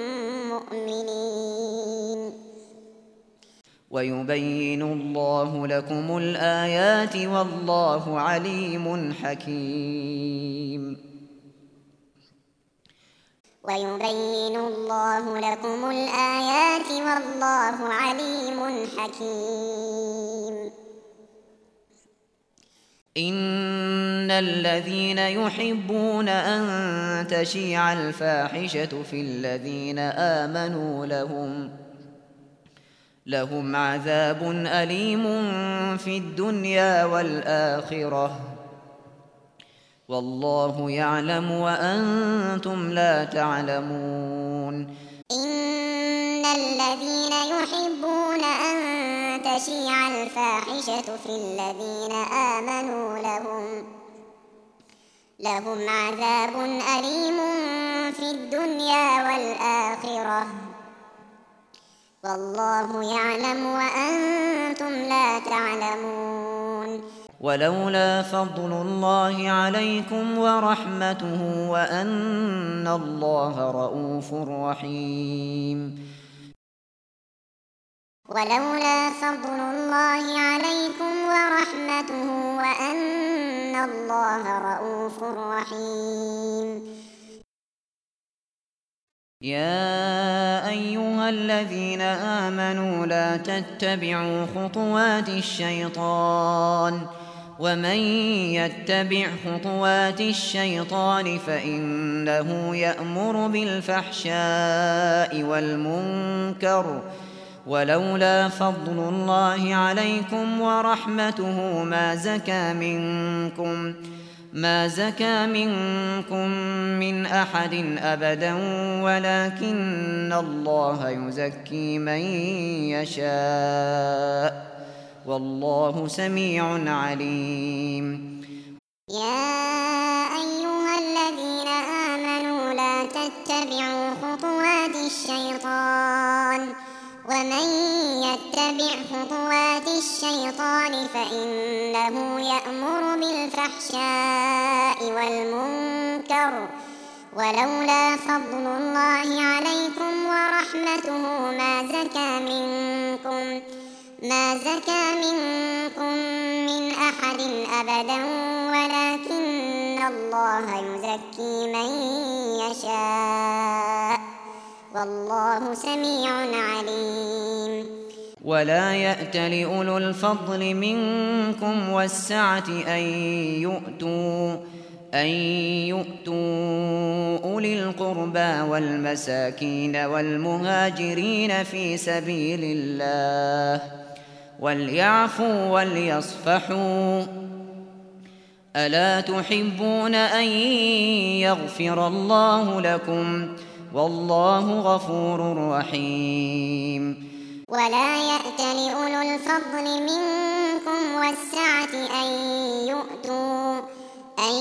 مؤمنين. ويبين الله لكم الآيات والله عليم حكيم. ويبين الله لكم الآيات والله عليم حكيم. إن الذين يحبون أن تشيع الفاحشة في الذين آمنوا لهم لهم عذاب أليم في الدنيا والآخرة والله يعلم وأنتم لا تعلمون. إن الذين يحبون أن تشيع الفاحشة في الذين آمنوا لهم لهم عذاب أليم في الدنيا والآخرة والله يعلم وأنتم لا تعلمون. ولولا فضل الله عليكم ورحمته وأن الله رءوف رحيم. ولولا فضل الله عليكم ورحمته وأن الله رءوف رحيم. يا أيها الذين آمنوا لا تتبعوا خطوات الشيطان ومن يتبع خطوات الشيطان فإنه يأمر بالفحشاء والمنكر ولولا فضل الله عليكم ورحمته ما زكى منكم ما زكى منكم من أحد أبدا ولكن الله يزكي من يشاء والله سميع عليم. يا أيها الذين آمنوا لا تتبعوا خطوات الشيطان ومن يتبع خطوات الشيطان فإنه يأمر بالفحشاء والمنكر ولولا فضل الله عليكم ورحمته ما زكى منكم ما زكى منكم من أحد أبدا ولكن الله يزكي من يشاء والله سميع عليم. ولا يأت لأولو الفضل منكم والسعة أن يؤتوا أن يؤتوا أولي القربى والمساكين والمهاجرين في سبيل الله وليعفوا وليصفحوا ألا تحبون أن يغفر الله لكم والله غفور رحيم. ولا يأت لأولو الفضل منكم والسعة أن يؤتوا أن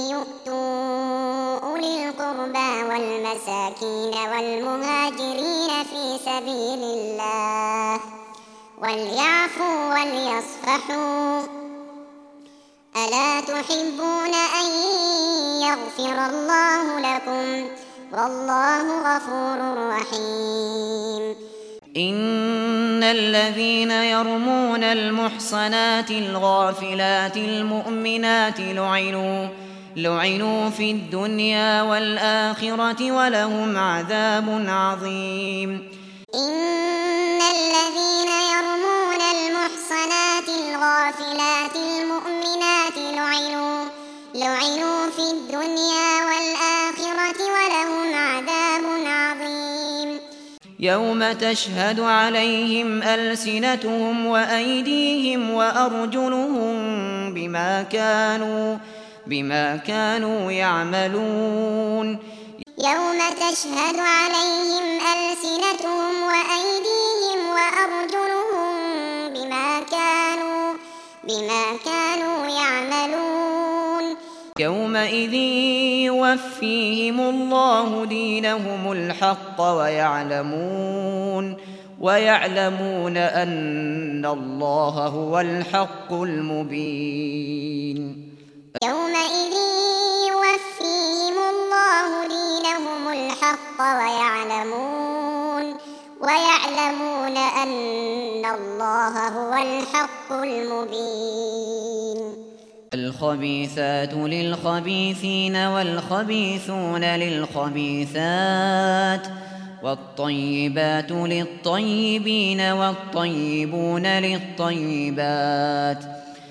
يؤتوا أولي القربى والمساكين والمهاجرين في سبيل الله وليعفوا وليصفحوا ألا تحبون أن يغفر الله لكم والله غفور رحيم. إن الذين يرمون المحصنات الغافلات المؤمنات لعنوا لعنوا في الدنيا والآخرة ولهم عذاب عظيم. إن الذين يرمون المحصنات الغافلات المؤمنات لعنوا لعنوا في الدنيا والآخرة ولهم عذاب عظيم. يوم تشهد عليهم ألسنتهم وأيديهم وأرجلهم بما كانوا بما كانوا يعملون. يوم تشهد عليهم ألسنتهم وأيديهم وأرجلهم بما كانوا بما كانوا يعملون. يومئذ يوفيهم الله دينهم الحق ويعلمون ويعلمون أن الله هو الحق المبين. يومئذ يوفيهم الله دينهم الحق ويعلمون ويعلمون أن الله هو الحق المبين. الخبيثات للخبيثين والخبيثون للخبيثات والطيبات للطيبين والطيبون للطيبات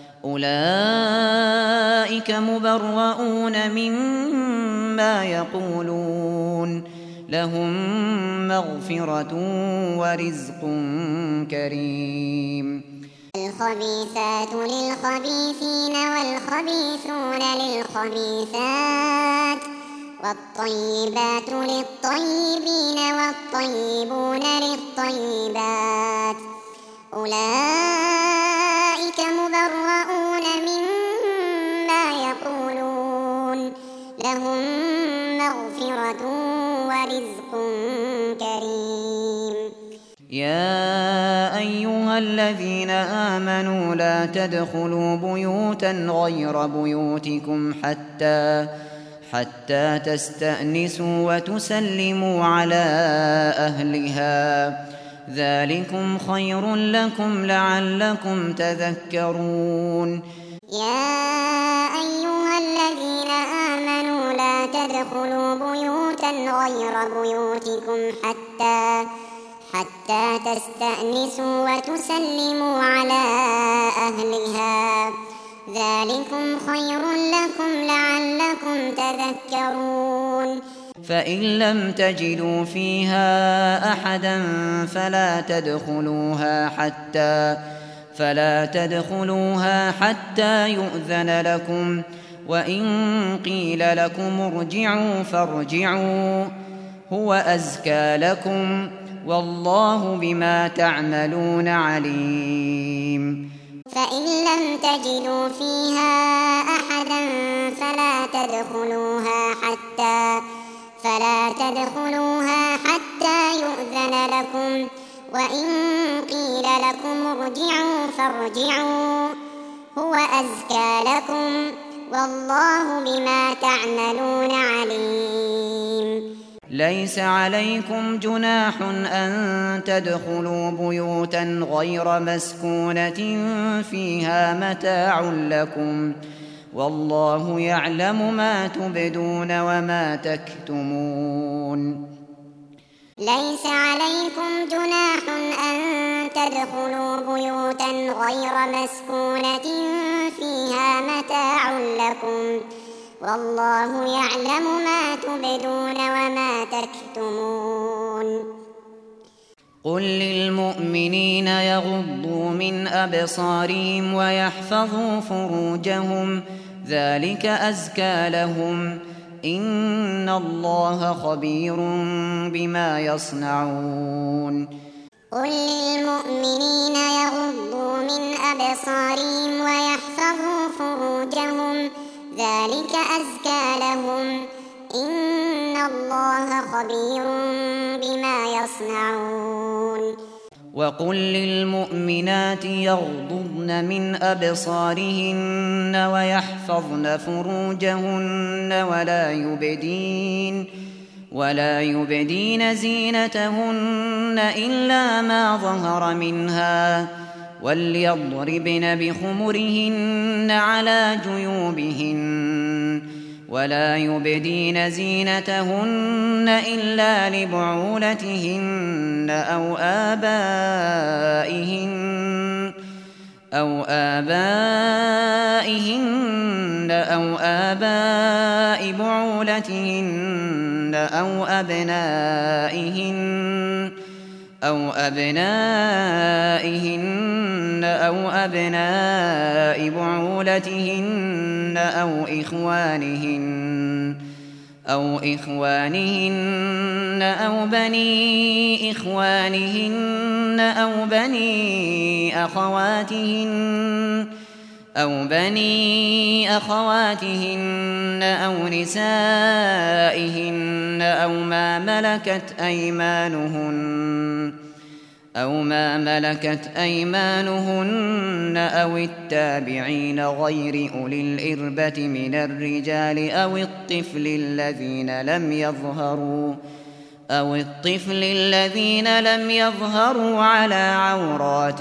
أولئك مبرؤون مما يقولون لهم مغفرة ورزق كريم. الخبيثات للخبيثين والخبيثون للخبيثات والطيبات للطيبين والطيبون للطيبات أولئك مبرؤون مما يقولون لهم مغفرة ورزق كريم. يا أيها الذين آمنوا لا تدخلوا بيوتا غير بيوتكم حتى حتى تستأنسوا وتسلموا على أهلها ذلكم خير لكم لعلكم تذكرون. يا أيها الذين آمنوا لا تدخلوا بيوتا غير بيوتكم حتى حتى تستأنسوا وتسلموا على أهلها ذلكم خير لكم لعلكم تذكرون. فإن لم تجدوا فيها أحدا فلا تدخلوها حتى فلا تدخلوها حتى يؤذن لكم وإن قيل لكم ارجعوا فارجعوا هو أزكى لكم والله بما تعملون عليم. فإن لم تجدوا فيها أحدا فلا تدخلوها حتى فلا تدخلوها حتى يؤذن لكم، وإن قيل لكم ارجعوا فارجعوا هو أزكى لكم، والله بما تعملون عليم. ليس عليكم جناح أن تدخلوا بيوتا غير مسكونة فيها متاع لكم، والله يعلم ما تبدون وما تكتمون. ليس عليكم جناح أن تدخلوا بيوتا غير مسكونة فيها متاع لكم، والله يعلم ما تبدون وما تكتمون. قل للمؤمنين يغضوا من أبصارهم ويحفظوا فروجهم ذلك أزكى لهم، إن الله خبير بما يصنعون. قل للمؤمنين يغضوا من أبصارهم ويحفظوا فروجهم ذلك أزكى لهم، إن الله خبير بما يصنعون. وقل للمؤمنات يغضضن من أبصارهن ويحفظن فروجهن ولا يبدين ولا يبدين زينتهن إلا ما ظهر منها، وليضربن بخمرهن على جيوبهن، ولا يبدين زينتهن إلا لبعولتهن أو آبائهن أو آبائهن أو آباء بعولتهن أو أبنائهن أو أبنائهن أو أبناء بعولتهن أو إخوانهن أو إخوانهن أو بني إخوانهن أو بني أخواتهن أو بني أخواتهن أو نسائهن أو ما ملكت أيمانهن أو ما ملكت أيمانهن أو التابعين غير أولي الإربة من الرجال أو الطفل الذين لم يظهروا أو الطفل الذين لم يظهروا على عورات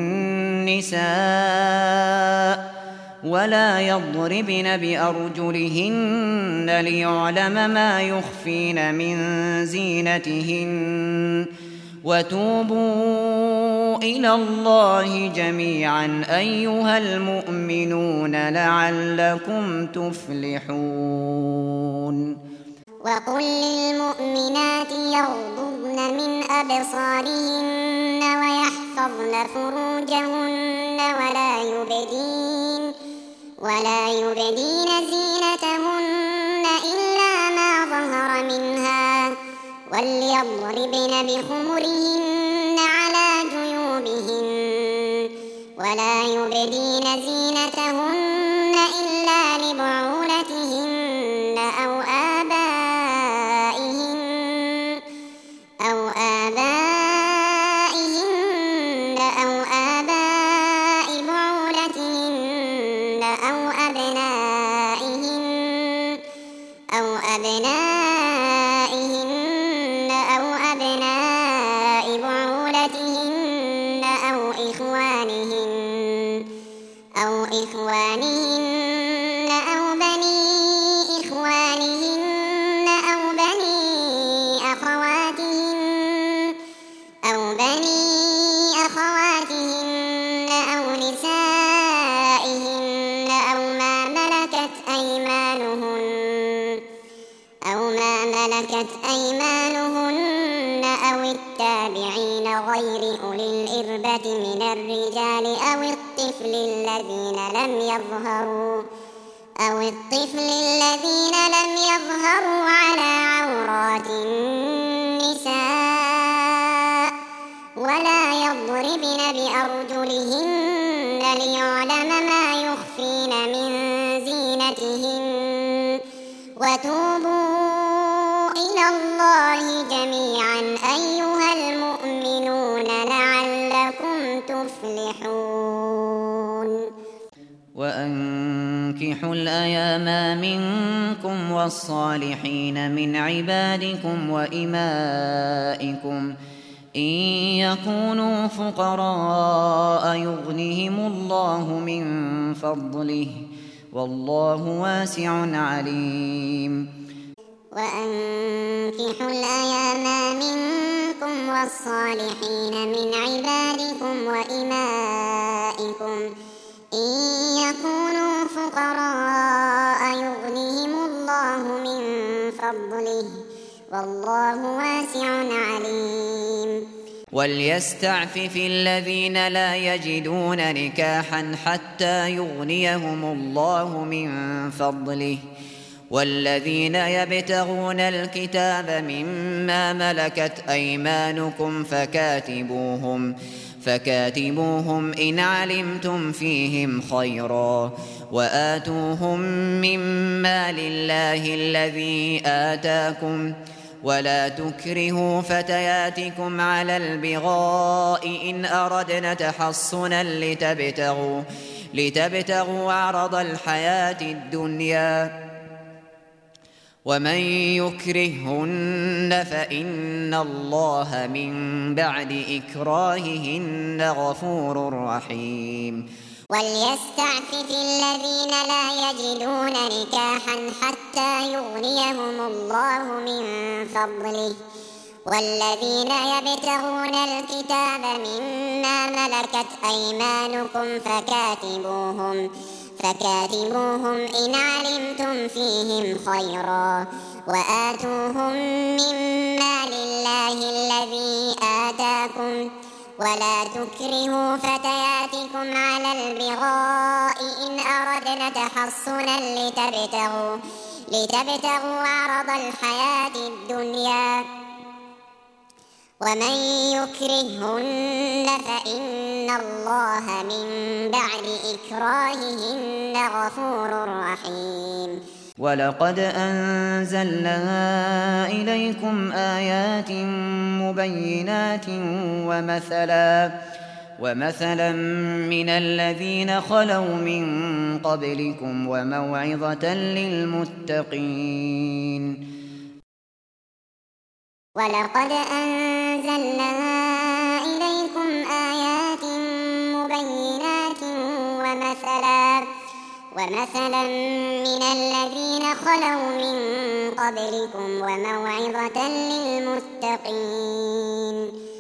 النساء، ولا يضربن بأرجلهن ليعلم ما يخفين من زينتهن، وتوبوا إلى الله جميعا أيها المؤمنون لعلكم تفلحون. وقل للمؤمنات يغضضن من أبصارهن ويحفظن فروجهن ولا يبدين ولا يبدين زينتهن إلا ما ظهر منها، وليضربن بخمرهن على جيوبهن، ولا يبدين زينتهن إلا لبعولتهن أو آبائهن أو آبائهن أو آباء بعولتهن أو أبنائهن أو أبنائهن أو أبناء بعولتهن أو إخوانهن أو إخوانهن أو بني إخوانهن أو بني أخواتهن أو بني أخواتهن أو نسائهن أو ما ملكت أيمانهن أو ما ملكت أيمانهن أو التابعين غير أولي الإربة من الرجال أو الطفل الذين لم يظهروا أو الطفل الذين لم يظهروا على عورات النساء، ولا يضربن بأرجلهن وليعلم ما يخفين من زينتهن وتوبوا إلى الله جميعا أيها المؤمنون لعلكم تفلحون وأنكحوا الأيام منكم والصالحين من عبادكم وإمائكم إن يكونوا فقراء يغنهم الله من فضله والله واسع عليم وأنكحوا الأيام منكم والصالحين من عبادكم وإمائكم إن يكونوا فقراء يغنهم الله من فضله والله واسع عليم وليستعفف الذين لا يجدون نكاحا حتى يغنيهم الله من فضله والذين يبتغون الكتاب مما ملكت أيمانكم فكاتبوهم فكاتبوهم إن علمتم فيهم خيرا وآتوهم مما لله الذي آتاكم ولا تكرهوا فتياتكم على البغاء إن أردنا تحصنا لتبتغوا, لتبتغوا عرض الحياة الدنيا ومن يكرههن فإن الله من بعد إكراههن غفور رحيم وليستعفف الذين لا يجدون نكاحا حتى يغنيهم الله من فضله والذين يبتغون الكتاب مما ملكت أيمانكم فكاتبوهم فكاتبوهم إن علمتم فيهم خيرا وآتوهم مما لله الذي آتاكم ولا تكرهوا فتياتكم على البغاء إن أردنا تحصنا لتبتغوا, لتبتغوا عرض الحياة الدنيا ومن يكرههن فإن الله من بعد إكراههن غفور رحيم ولقد أنزلنا إليكم آيات مبينات ومثلا ومثلا من الذين خلوا من قبلكم وموعظة للمتقين ولقد أنزلنا إليكم آيات مبينات ومثلا ومثلا من الذين خلوا من قبلكم وموعظة للمتقين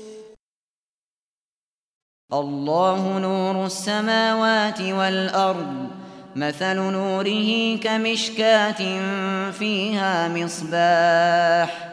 الله نور السماوات والأرض مثل نوره كمشكاة فيها مصباح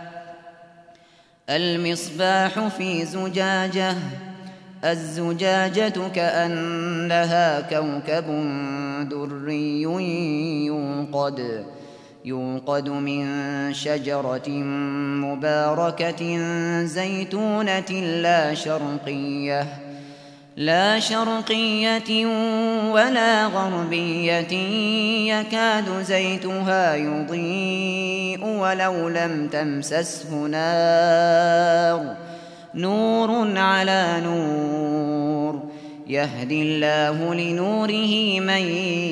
المصباح في زجاجة الزجاجة كأنها كوكب دري يوقد يوقد من شجرة مباركة زيتونة لا شرقية لا شرقية ولا غربية يكاد زيتها يضيء ولو لم تمسسه نار نور على نور يهدي الله لنوره من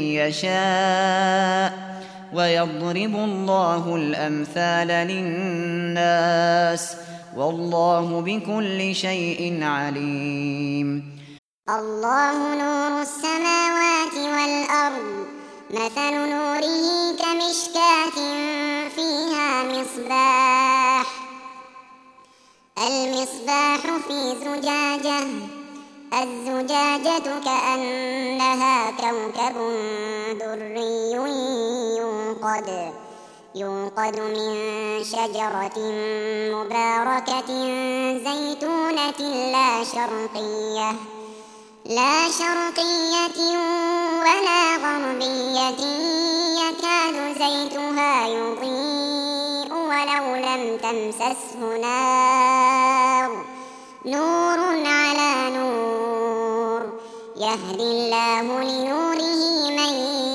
يشاء ويضرب الله الأمثال للناس والله بكل شيء عليم الله نور السماوات والأرض مثل نوره كمشكاة فيها مصباح المصباح في زجاجة الزجاجة كأنها كوكب دري يوقد يوقد من شجرة مباركة زيتونة لا شرقية لا شرقية ولا غربية يكاد زيتها يضيء ولو لم تمسسه نار نور على نور يهدي الله لنوره من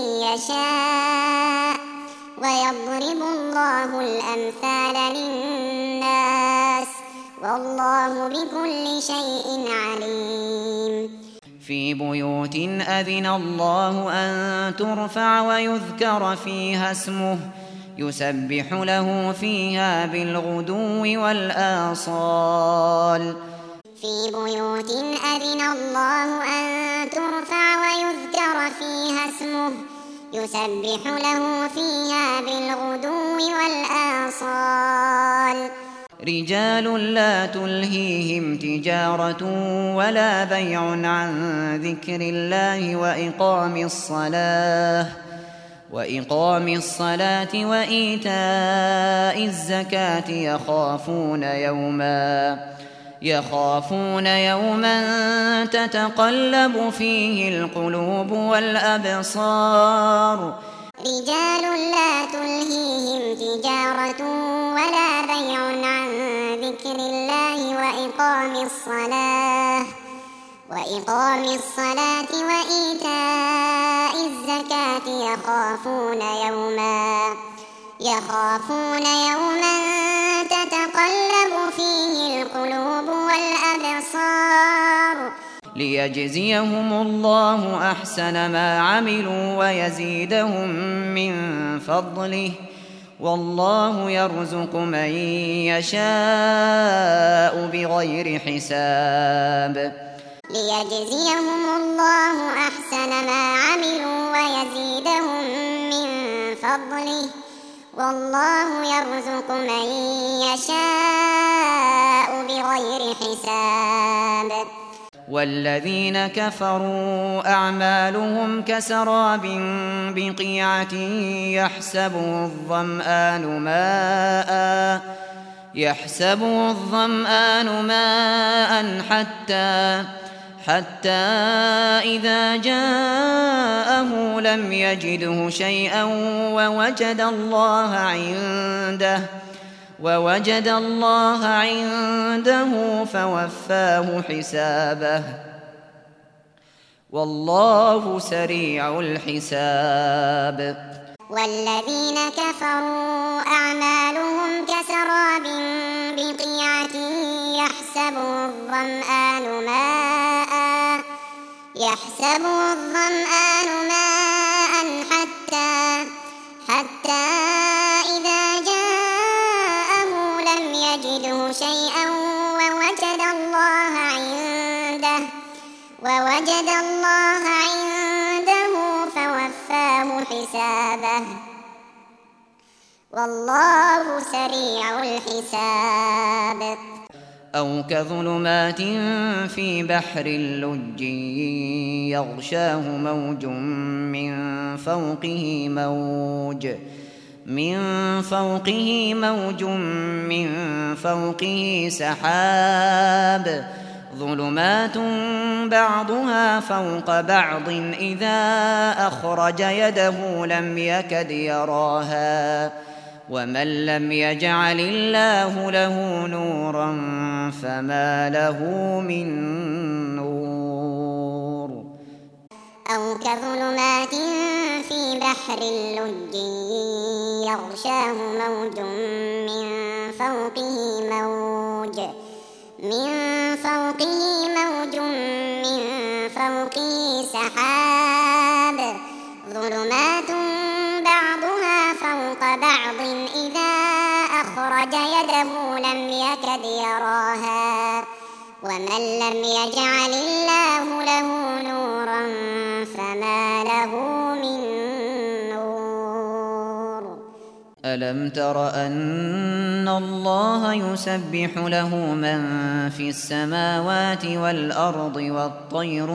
يشاء ويضرب الله الأمثال للناس والله بكل شيء عليم. في بيوت أذن الله أن ترفع ويذكر فيها اسمه يسبح له فيها بالغدو والآصال. في بيوت أذن الله أن ترفع ويذكر فيها اسمه يسبح له فيها بالغدو والآصال. رجال لا تلهيهم تجارة ولا بيع عن ذكر الله وإقام الصلاة وإقام الصلاة وإيتاء الزكاة يخافون يوما يخافون يوما تتقلب فيه القلوب والأبصار. رجال لا تلهيهم تجارة ولا بيع عن ذكر الله وإقام الصلاة وإقام الصلاة وإيتاء الزكاة يخافون يوما يخافون يوما تتقلب فيه القلوب والأبصار. ليجزيهم الله أحسن ما عملوا ويزيدهم من فضله والله يرزق من يشاء بغير حساب. ليجزيهم الله أحسن ما عملوا ويزيدهم من فضله والله يرزق من يشاء بغير حساب. والذين كفروا أعمالهم كسراب بقيعة يحسبه الظمآن ماء يحسبه الظمآن ماء حتى حتى إذا جاءه لم يجده شيئا ووجد الله عنده ووجد الله عنده فوفاه حسابه والله سريع الحساب. والذين كفروا أعمالهم كسراب بقيعة يحسبه الظمآن ماء يحسبه الظمآن ماء حتى حتى إذا جاءه لم يجده شيئا ووجد الله عنده ووجد الله عنده فوفاه حسابه والله سريع الحساب. أو كظلمات في بحر لج يغشاه موج من فوقه موج من فوقه موج من فوقه سحاب ظلمات بعضها فوق بعض إذا أخرج يده لم يكد يراها ومن لم يجعل الله له نورا فما له من نور. أو كظلمات في بحر لج يغشاه موج من فوقه موج من فوقه موج من فوقه سحاب ظلمات بعضها فوق بعض إذا أخرج يده لم يكد يراها ومن لم يجعل الله له نورا فما له من نور. ألم تر أن الله يسبح له من في السماوات والأرض والطير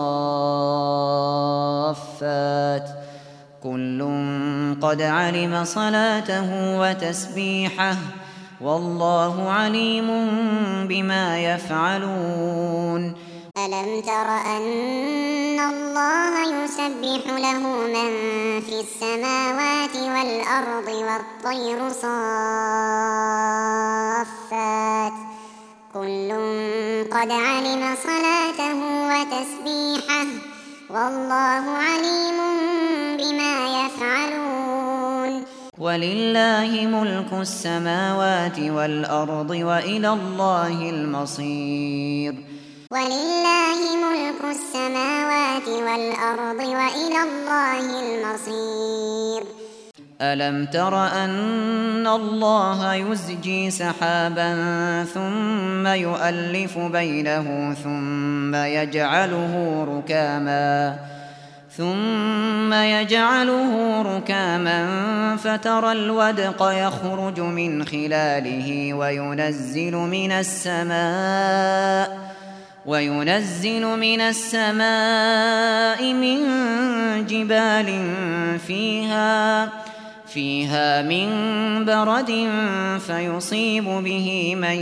صافات كل قد علم صلاته وتسبيحه والله عليم بما يفعلون. ألم تر أن الله يسبح له من في السماوات والأرض والطير صافات كل قد علم صلاته وتسبيحه والله عليم بما يفعلون ولله ملك السماوات والأرض وإلى الله المصير ولله ملك السماوات والأرض وإلى الله المصير ألم تر أن الله يزجي سحابا ثم يؤلف بينه ثم يجعله ركاما ثم يجعله ركاما فترى الودق يخرج من خلاله وينزل من السماء وينزل من السماء من جبال فيها فيها من برد فيصيب به من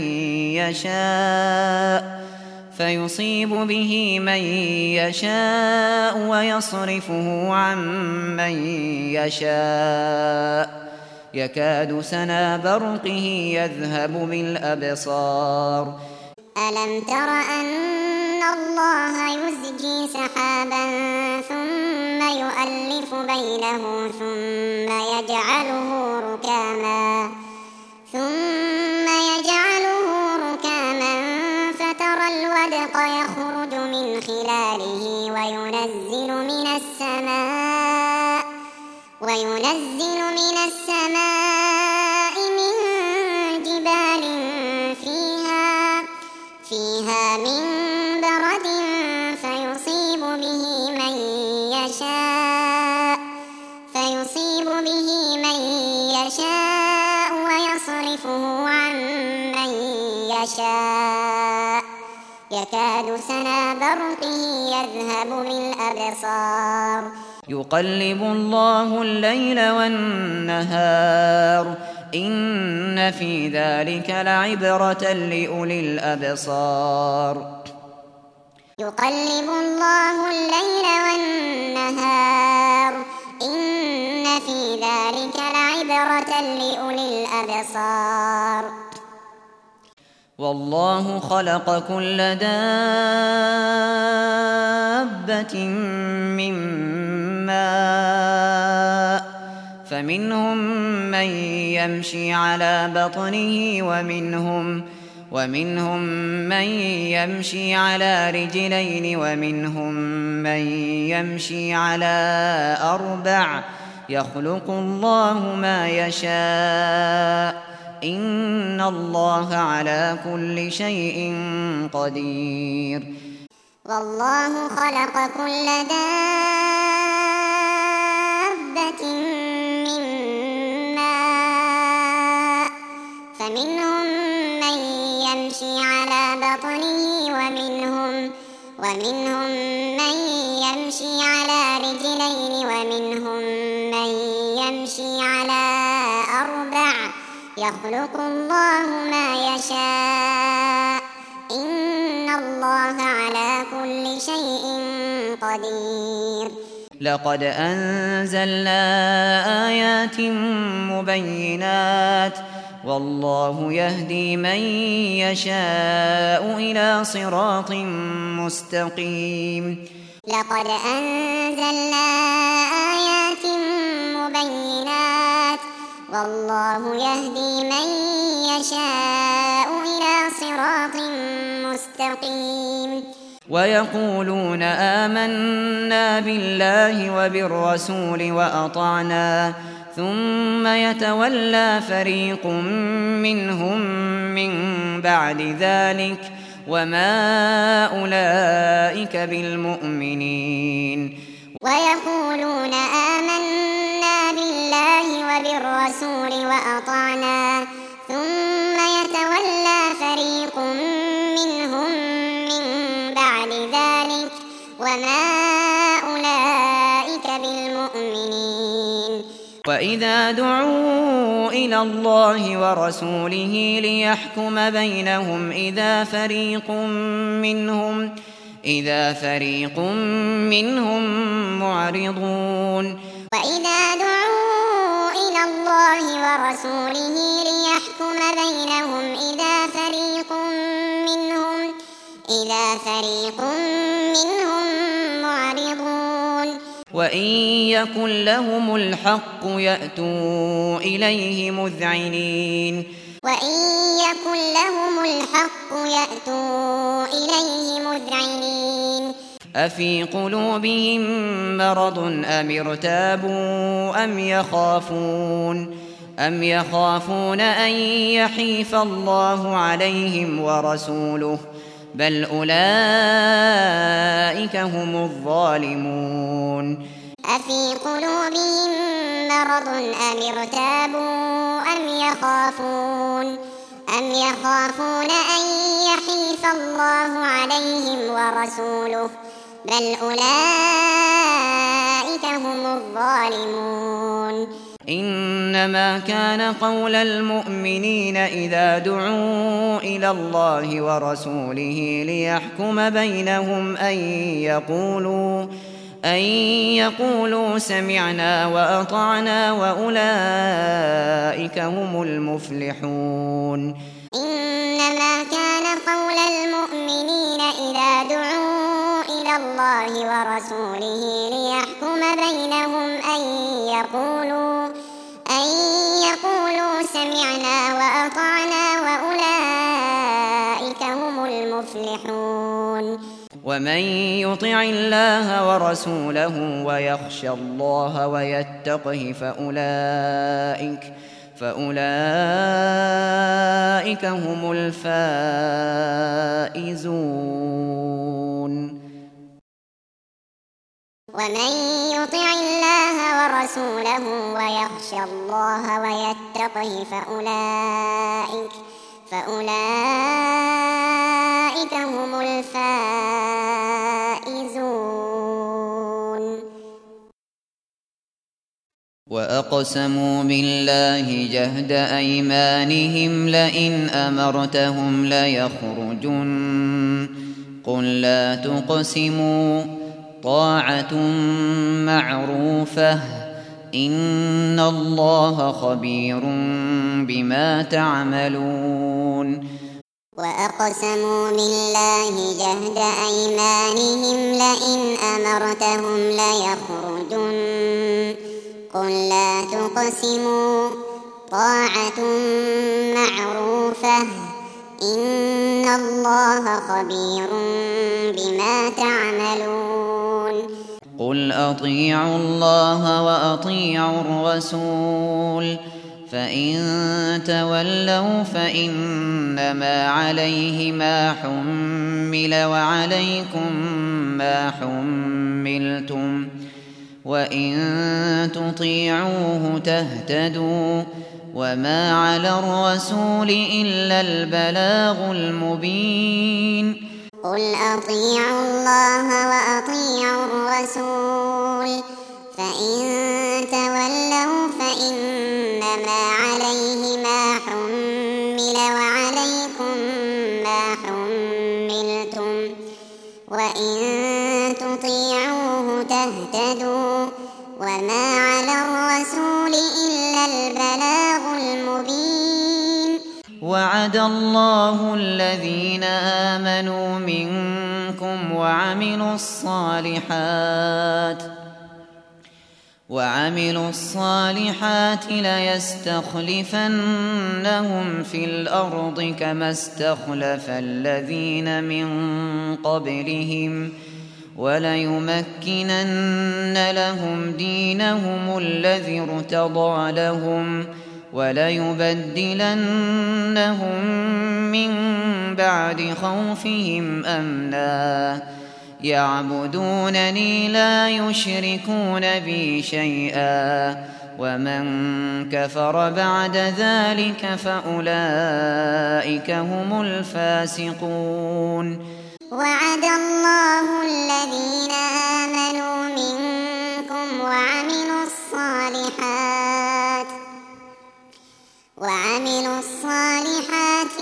يشاء فيصيب به من يشاء ويصرفه عن من يشاء يكاد سنا برقه يذهب بالأبصار ألم تر أن الله يزجي سحابا ثم يؤلف بينه ثم يجعله ركاما ثم يجعله ركاما فترى الودق يخرج من خلاله وينزل من السماء وينزل من السماء من جبال فيها فيها من برد فيصيب به من يشاء فيصيب به من يشاء ويصرفه عن من يشاء يكاد سنا برقه يذهب بالأبصار يقلب الله الليل والنهار إن في ذلك لعبرة لأولي الأبصار يقلب الله الليل والنهار إن في ذلك لعبرة لأولي الأبصار والله خلق كل دابة من ماء فمنهم من يمشي على بطنه ومنهم ومنهم من يمشي على رجلين ومنهم من يمشي على أربع يخلق الله ما يشاء إن الله على كل شيء قدير والله خلق كل دابة من ماء فمنهم من يمشي على بطنه ومنهم ومنهم من يمشي على رجلين ومنهم من يمشي على أربع يخلق الله ما يشاء إن الله على كل شيء قدير لقد أنزلنا آيات مبينات والله يهدي من يشاء إلى صراط مستقيم لقد أنزلنا آيات مبينات والله يهدي من يشاء إلى صراط مستقيم ويقولون آمنا بالله وبالرسول وأطعنا ثم يتولى فريق منهم من بعد ذلك وما أولئك بالمؤمنين ويقولون آمنا بالله وبالرسول وأطعنا ثم يتولى فريق منهم من بعد ذلك وما أولئك بالمؤمنين وإذا دعوا إلى الله ورسوله ليحكم بينهم إذا فريق منهم إذا فريق منهم معرضون وإذا دعوا إلى الله ورسوله ليحكم بينهم إذا فريق منهم إذا فريق منهم معرضون وإن يكن لهم الحق يأتوا إليه مذعنين وإن يكن لهم الحق يأتوا إليه مذعنين أفي قلوبهم مرض أم ارتابوا أم يخافون أم يخافون أن يحيف الله عليهم ورسوله بل أولئك هم الظالمون أفي قلوبهم مرض أم ارتابوا أم يخافون أم يخافون أن يحيف الله عليهم ورسوله بل أولئك هم الظالمون إنما كان قول المؤمنين إذا دعوا إلى الله ورسوله ليحكم بينهم أن يقولوا أن يقولوا سمعنا وأطعنا وأولئك هم المفلحون إنما كان قول المؤمنين إذا دعوا إلى الله ورسوله ليحكم بينهم أن يقولوا أن يقولوا سمعنا وأطعنا وأولئك هم المفلحون ومن يطع الله ورسوله ويخشى الله ويتقه فأولئك فأولئك هم الفائزون ومن يطع الله ورسوله ويخشى الله ويتقه فأولئك فأولئك هم الفائزون وأقسموا بالله جهد أيمانهم لئن أمرتهم ليخرجن قل لا تقسموا طاعة معروفة إن الله خبير بما تعملون وأقسموا بالله جهد أيمانهم لئن أمرتهم ليخرجن قل لا تقسموا طاعة معروفة إن الله خبير بما تعملون قل أطيعوا الله وأطيعوا الرسول فإن تولوا فإنما عليه ما حمل وعليكم ما حملتم وإن تطيعوه تهتدوا وما على الرسول إلا البلاغ المبين قل أطيعوا الله وأطيعوا الرسول فإن تولوا فإنما عليه ما حمل وعليكم ما حملتم وإن تطيعوه تهتدوا وما على الرسول إلا البلاغ المبين وعد الله الذين آمنوا منكم وعملوا الصالحات وعملوا الصالحات ليستخلفنهم في الأرض كما استخلف الذين من قبلهم وليمكنن لهم دينهم الذي ارتضى لهم وليبدلنهم من بعد خوفهم أمنا يعبدونني لا يشركون بي شيئا ومن كفر بعد ذلك فأولئك هم الفاسقون وعد الله الذين آمنوا منكم وعملوا الصالحات وعملوا الصالحات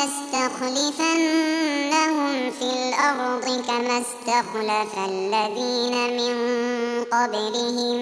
ليستخلفنهم في الأرض كما استخلف الذين من قبلهم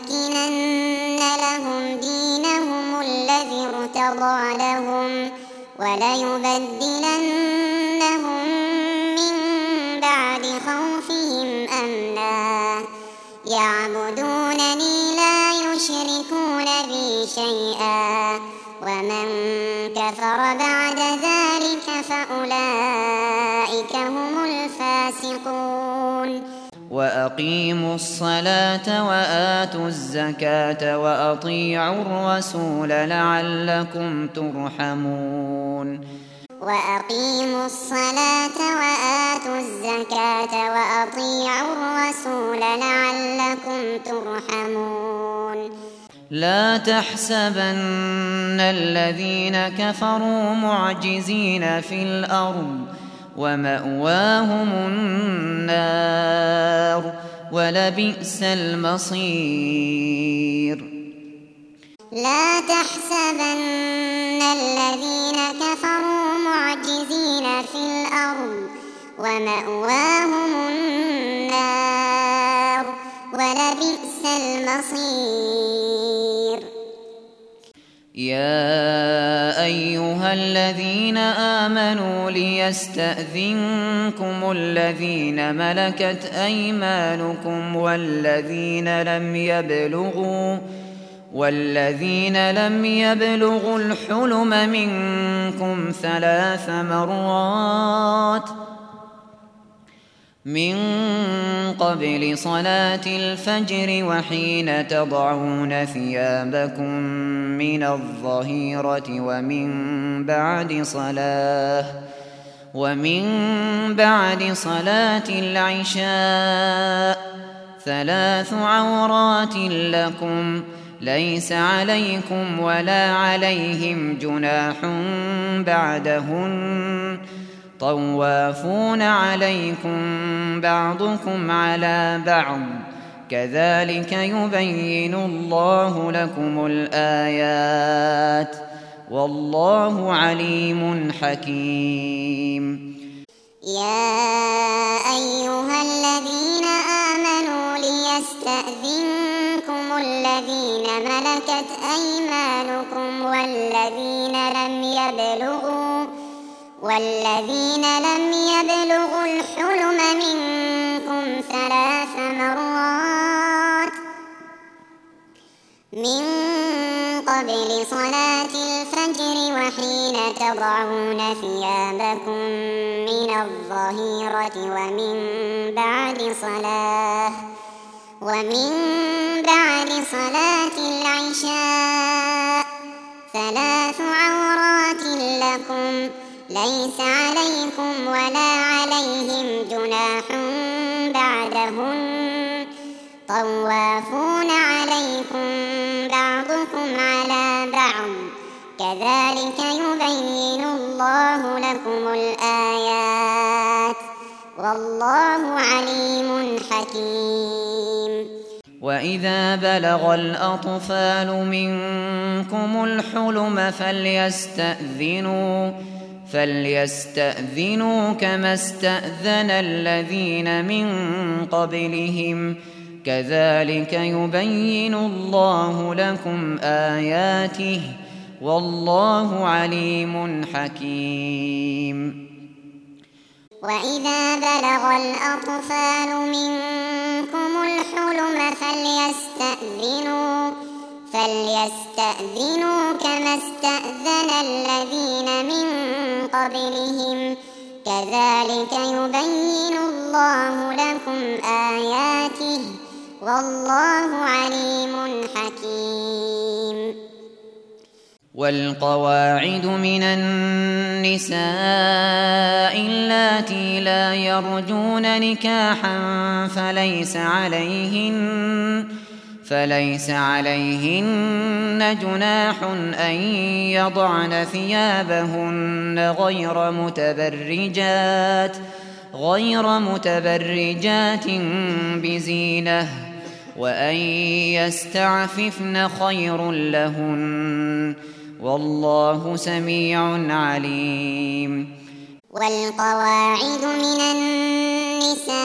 وليمكنن لهم دينهم الذي ارتضى لهم وليبدلنهم من بعد خوفهم أمنا يعبدونني لا يشركون بي شيئا ومن كفر بعد ذلك فأولئك هم الفاسقون وأقيموا الصلاة وآتوا الزكاة وأطيعوا الرسول لعلكم ترحمون وأقيموا الصلاة وآتوا الزكاة وأطيعوا الرسول لعلكم ترحمون لا تحسبن الذين كفروا معجزين في الأرض ومأواهم النار ولبئس المصير لا تحسبن الذين كفروا معجزين في الأرض ومأواهم النار ولبئس المصير يا أيها الذين آمنوا ليستأذنكم الذين ملكت أيمانكم والذين لم يبلغوا والذين لم يبلغوا الحلم منكم ثلاث مرات من قبل صلاة الفجر وحين تضعون ثيابكم من الظهيرة ومن بعد صلاة ومن بعد صلاة العشاء ثلاث عورات لكم ليس عليكم ولا عليهم جناح بعدهن طوافون عليكم بعضكم على بعض كذلك يبين الله لكم الآيات والله عليم حكيم يا أيها الذين آمنوا ليستأذنكم الذين ملكت أيمانكم والذين لم يبلغوا والذين لم يبلغوا الحلم منكم ثلاث مرات من قبل صلاة الفجر وحين تضعون ثيابكم من الظهيرة ومن بعد صلاة ومن بعد صلاة العشاء ثلاث عورات لكم ليس عليكم ولا عليهم جناح بعدهن طوافون عليكم بعضكم على بعض كذلك يبين الله لكم الآيات والله عليم حكيم وإذا بلغ الأطفال منكم الحلم فليستأذنوا فليستأذنوا كما استأذن الذين من قبلهم كذلك يبين الله لكم آياته والله عليم حكيم وإذا بلغ الأطفال منكم الحلم فليستأذنوا فليستأذنوا كما استأذن الذين من قبلهم كذلك يبين الله لكم آياته والله عليم حكيم والقواعد من النساء اللاتي لا يرجون نكاحا فليس عليهن فليس عليهن جناح أن يضعن ثيابهن غير متبرجات غير متبرجات بزينة وأن يستعففن خير لهن والله سميع عليم والقواعد من النساء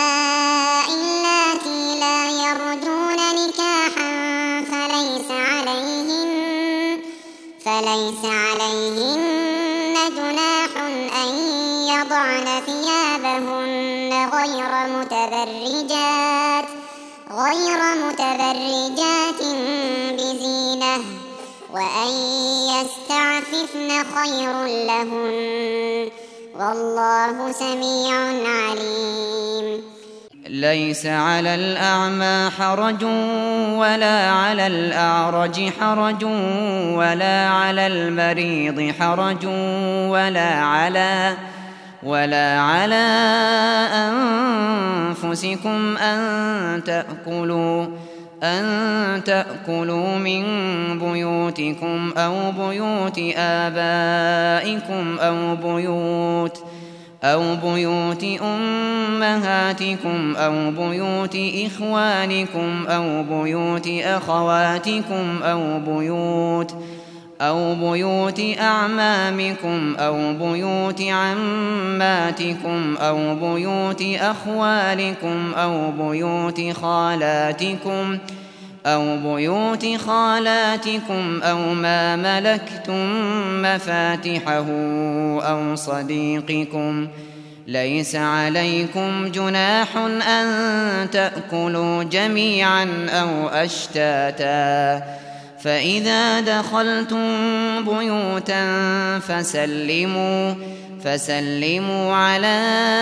اللاتي لا يرجون نكاحا فليس عليهن فليس عليهن يضعن ثيابهن غير متبرجات غير متبرجات بزينة وأن يستعففن خير لهن والله سميع عليم. ليس على الأعمى حرج ولا على الأعرج حرج ولا على المريض حرج ولا على ولا على أنفسكم أن تأكلوا أن تأكلوا من بيوتكم أو بيوت آبائكم أو بيوت أو بيوت أمهاتكم أو بيوت إخوانكم أو بيوت أخواتكم أو بيوت أو بيوت أعمامكم أو بيوت عماتكم أو بيوت أخوالكم أو بيوت خالاتكم أو بيوت خالاتكم أو ما ملكتم مفاتحه أو صديقكم. ليس عليكم جناح أن تأكلوا جميعا أو أشتاتا فإذا دخلتم بيوتا فسلموا فسلموا على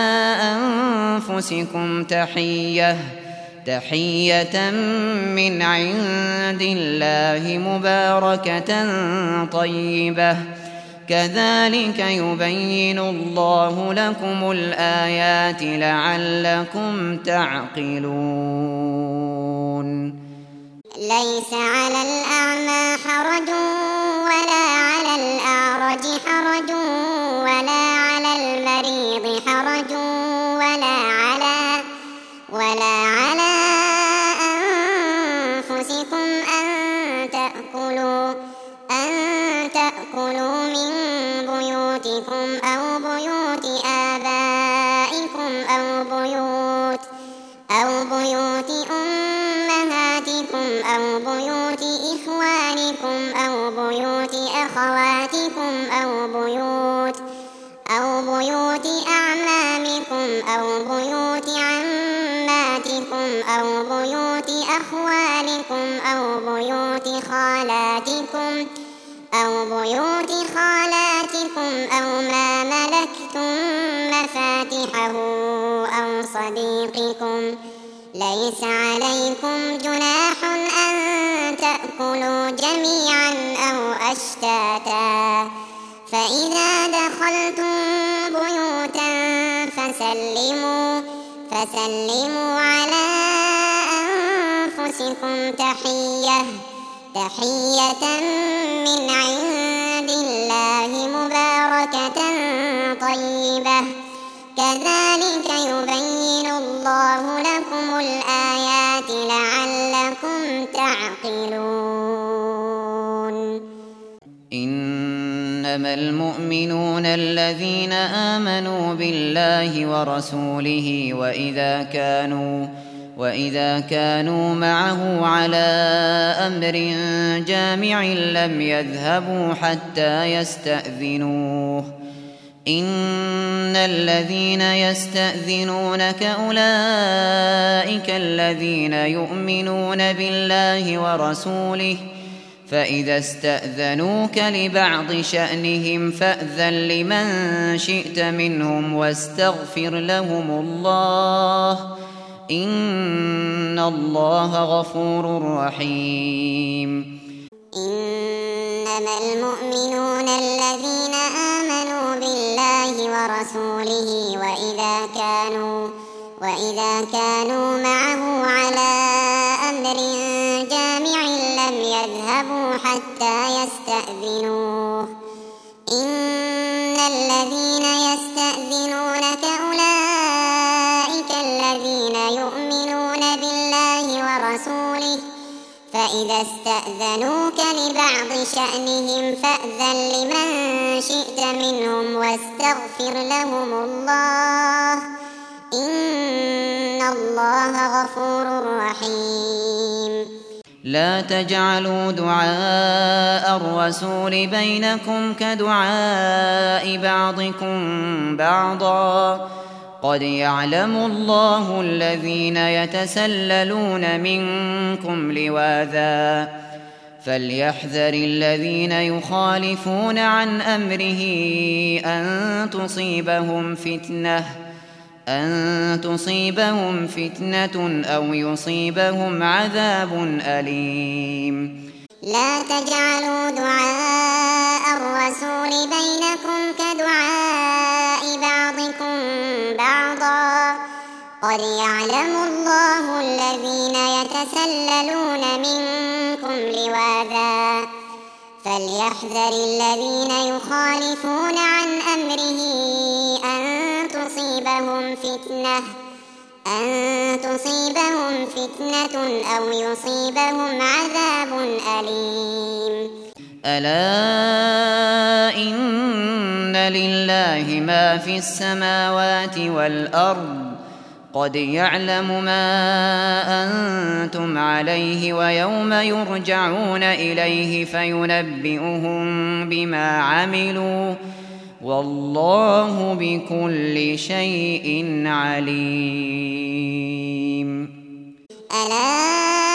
أنفسكم تحية تحية من عند الله مباركة طيبة كذلك يبين الله لكم الآيات لعلكم تعقلون. ليس على الأعمى حرج ولا على الأعرج حرج ولا على المريض حرج ولا على ولا على أنفسكم أن تأكلوا أن تأكلوا من بيوتكم أو بيوت آبائكم أو بيوت أو بيوت أمهاتكم أو بيوت إخوانكم أو بيوت أخواتكم أو بيوت أو بيوت أعمامكم أو بيوت عماتكم أو بيوت أخوالكم أو بيوت خالاتكم أو بيوت خالاتكم أو ما ملكتم مفاتحه أو صديقكم. ليس عليكم جناح أن تأكلوا جميعا أو أشتاتا فإذا دخلتم بيوتا فسلموا فسلموا على أنفسكم تحية تحية من عند الله مباركة طيبة كذلك يبين الله لكم الآيات لعلكم تعقلون. إنما المؤمنون الذين آمنوا بالله ورسوله وإذا كانوا وإذا كانوا معه على أمر جامع لم يذهبوا حتى يستأذنوه إن الذين يستأذنونك أولئك الذين يؤمنون بالله ورسوله فإذا استأذنوك لبعض شأنهم فأذن لمن شئت منهم واستغفر لهم الله إن الله غفور رحيم. إنما المؤمنون الذين آمنوا بالله ورسوله وإذا كانوا وإذا كانوا معه على أمر جامع لم يذهبوا حتى يستأذنوه إن الذين يستأذنونك أولئك الذين يؤمنون بالله ورسوله فإذا استأذنوك لبعض شأنهم فأذن لمن شئت منهم واستغفر لهم الله إن الله غفور رحيم. لا تجعلوا دعاء الرسول بينكم كدعاء بعضكم بعضا قد يعلم الله الذين يتسللون منكم لواذا فليحذر الذين يخالفون عن أمره أن تصيبهم فتنة أن تصيبهم فتنة أو يصيبهم عذاب أليم. لا تجعلوا دعاء الرسول بينكم كدعاء بعضكم بعضا قد يعلم الله الذين يتسللون منكم لواذا فليحذر الذين يخالفون عن أمره أن تصيبهم فتنة أن تصيبهم فتنة أو يصيبهم عذاب أليم. ألا إن لله ما في السماوات والأرض قد يعلم ما أنتم عليه ويوم يرجعون إليه فينبئهم بما عملوا والله بكل شيء عليم. ألا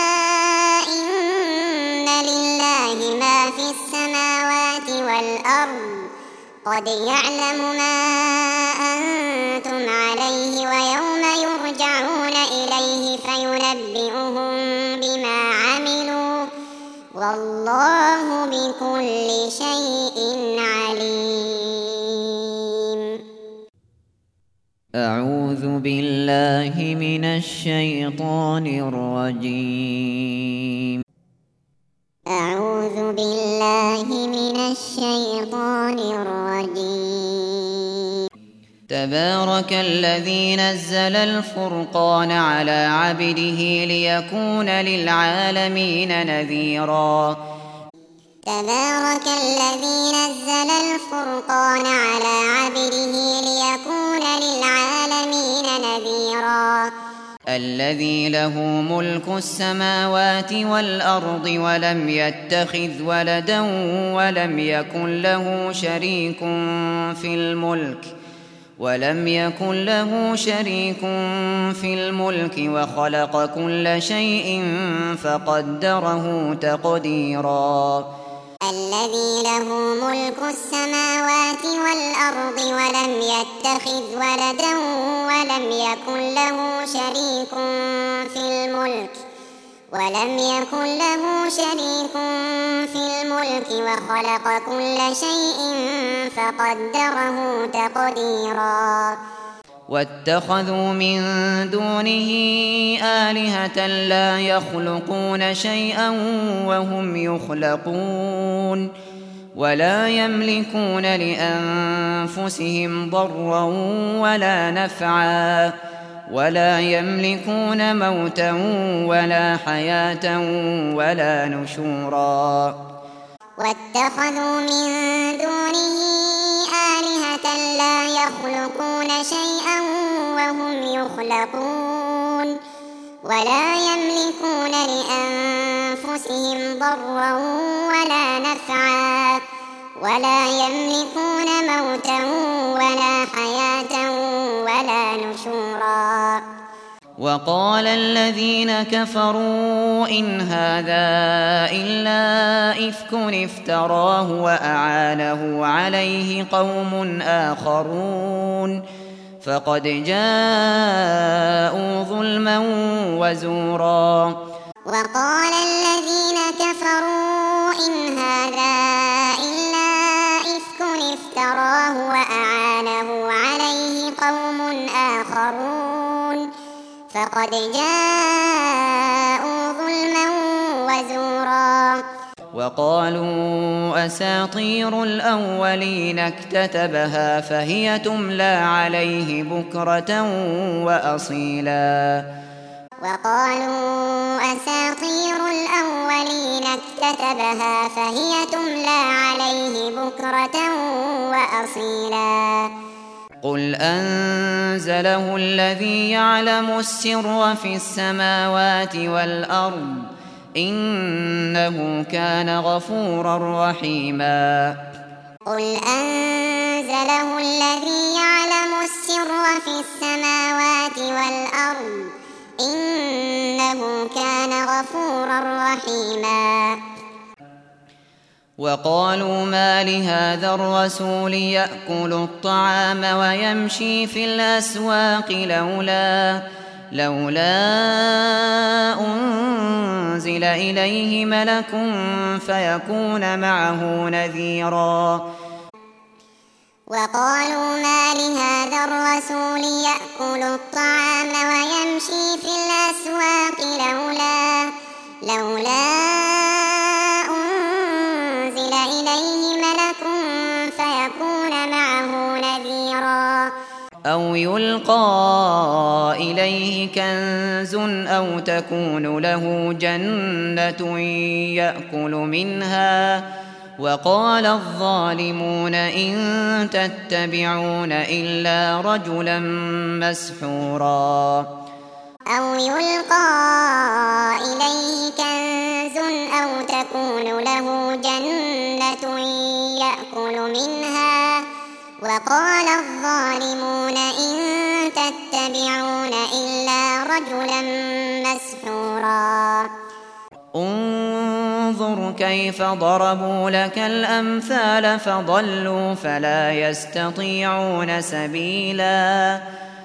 إن لله ما في السماوات والأرض قد يعلم ما أنتم عليه ويوم يرجعون إليه فينبئهم بما عملوا والله بكل شيء عليم. أعوذ بالله من الشيطان الرجيم. أعوذ بالله من الشيطان الرجيم. تبارك الذي نزل الفرقان على عبده ليكون للعالمين نذيرا. تبارك الذي نزل الفرقان على عبده ليكون للعالمين نذيرا. الذي له ملك السماوات والأرض ولم يتخذ ولدا ولم يكن له شريك في الملك ولم يكن له شريك في الملك وخلق كل شيء فقدره تقديرا. الذي له ملك السماوات والأرض ولم يتخذ ولدا ولم يكن له شريك في الملك ولم يكن له شريك في الملك وخلق كل شيء فقدره تقديرا. واتخذوا من دونه آلهة لا يخلقون شيئا وهم يخلقون ولا يملكون لأنفسهم ضرا ولا نفعا ولا يملكون موتا ولا حياة ولا نشورا. واتخذوا من دونه آلهة لا يخلقون شيئا وهم يخلقون ولا يملكون لأنفسهم ضرا ولا نفعا ولا يملكون موتا ولا حياة ولا نشورا. وقال الذين كفروا إن هذا إلا إفك افتراه وأعانه عليه قوم آخرون فقد جاءوا ظلما وزورا. وقال الذين كفروا إن هذا إلا إفك افتراه وأعانه عليه قوم آخرون فقد جاءوا ظلما وزورا. وقالوا أساطير الأولين اكتتبها فهي تملى عليه بكرة وأصيلا. وقالوا أساطير الأولين اكتتبها فهي تملى عليه بكرة وأصيلا. قل أنزله الذي يعلم السر في السماوات والأرض إنه كان غفورا رحيما قل أنزله الذي يعلم السر في السماوات والأرض إنه كان غفورا رحيما وقالوا ما لهذا الرسول يأكل الطعام ويمشي في الأسواق لولا لولا أنزل إليه ملك فيكون معه نذيرا وقالوا ما لهذا الرسول يأكل الطعام ويمشي في الأسواق لولا لولا أنزل إليه ملك فيكون معه نذيرا أو يلقى إليه كنز أو تكون له جنة يأكل منها وقال الظالمون إن تتبعون إلا رجلا مسحورا أو يلقى إليه كنز أو تكون له جنة يأكل منها وقال الظالمون إن تتبعون إلا رجلا مسحورا انظر كيف ضربوا لك الأمثال فضلوا فلا يستطيعون سبيلا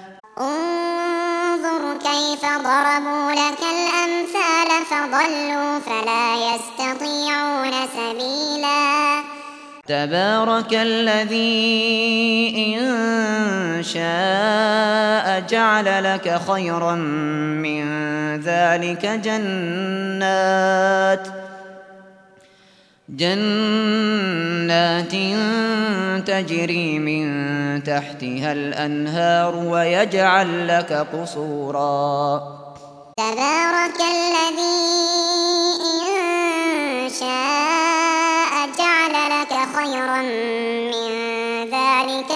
انظر كيف ضربوا لك الأمثال فضلوا فلا يستطيعون سبيلا تبارك الذي إن شاء جعل لك خيرا من ذلك جنات جنات تجري من تحتها الأنهار ويجعل لك قصورا تبارك الذي إن شاء جعل لك خيرا من ذلك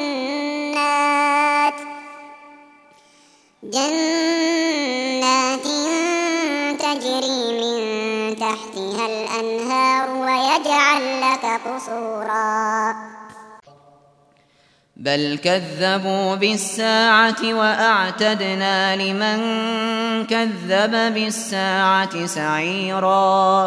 جنات جنات تجري من تحتها الأنهار ويجعل لك قصورا بل كذبوا بالساعة وأعتدنا لمن كذب بالساعة سعيرا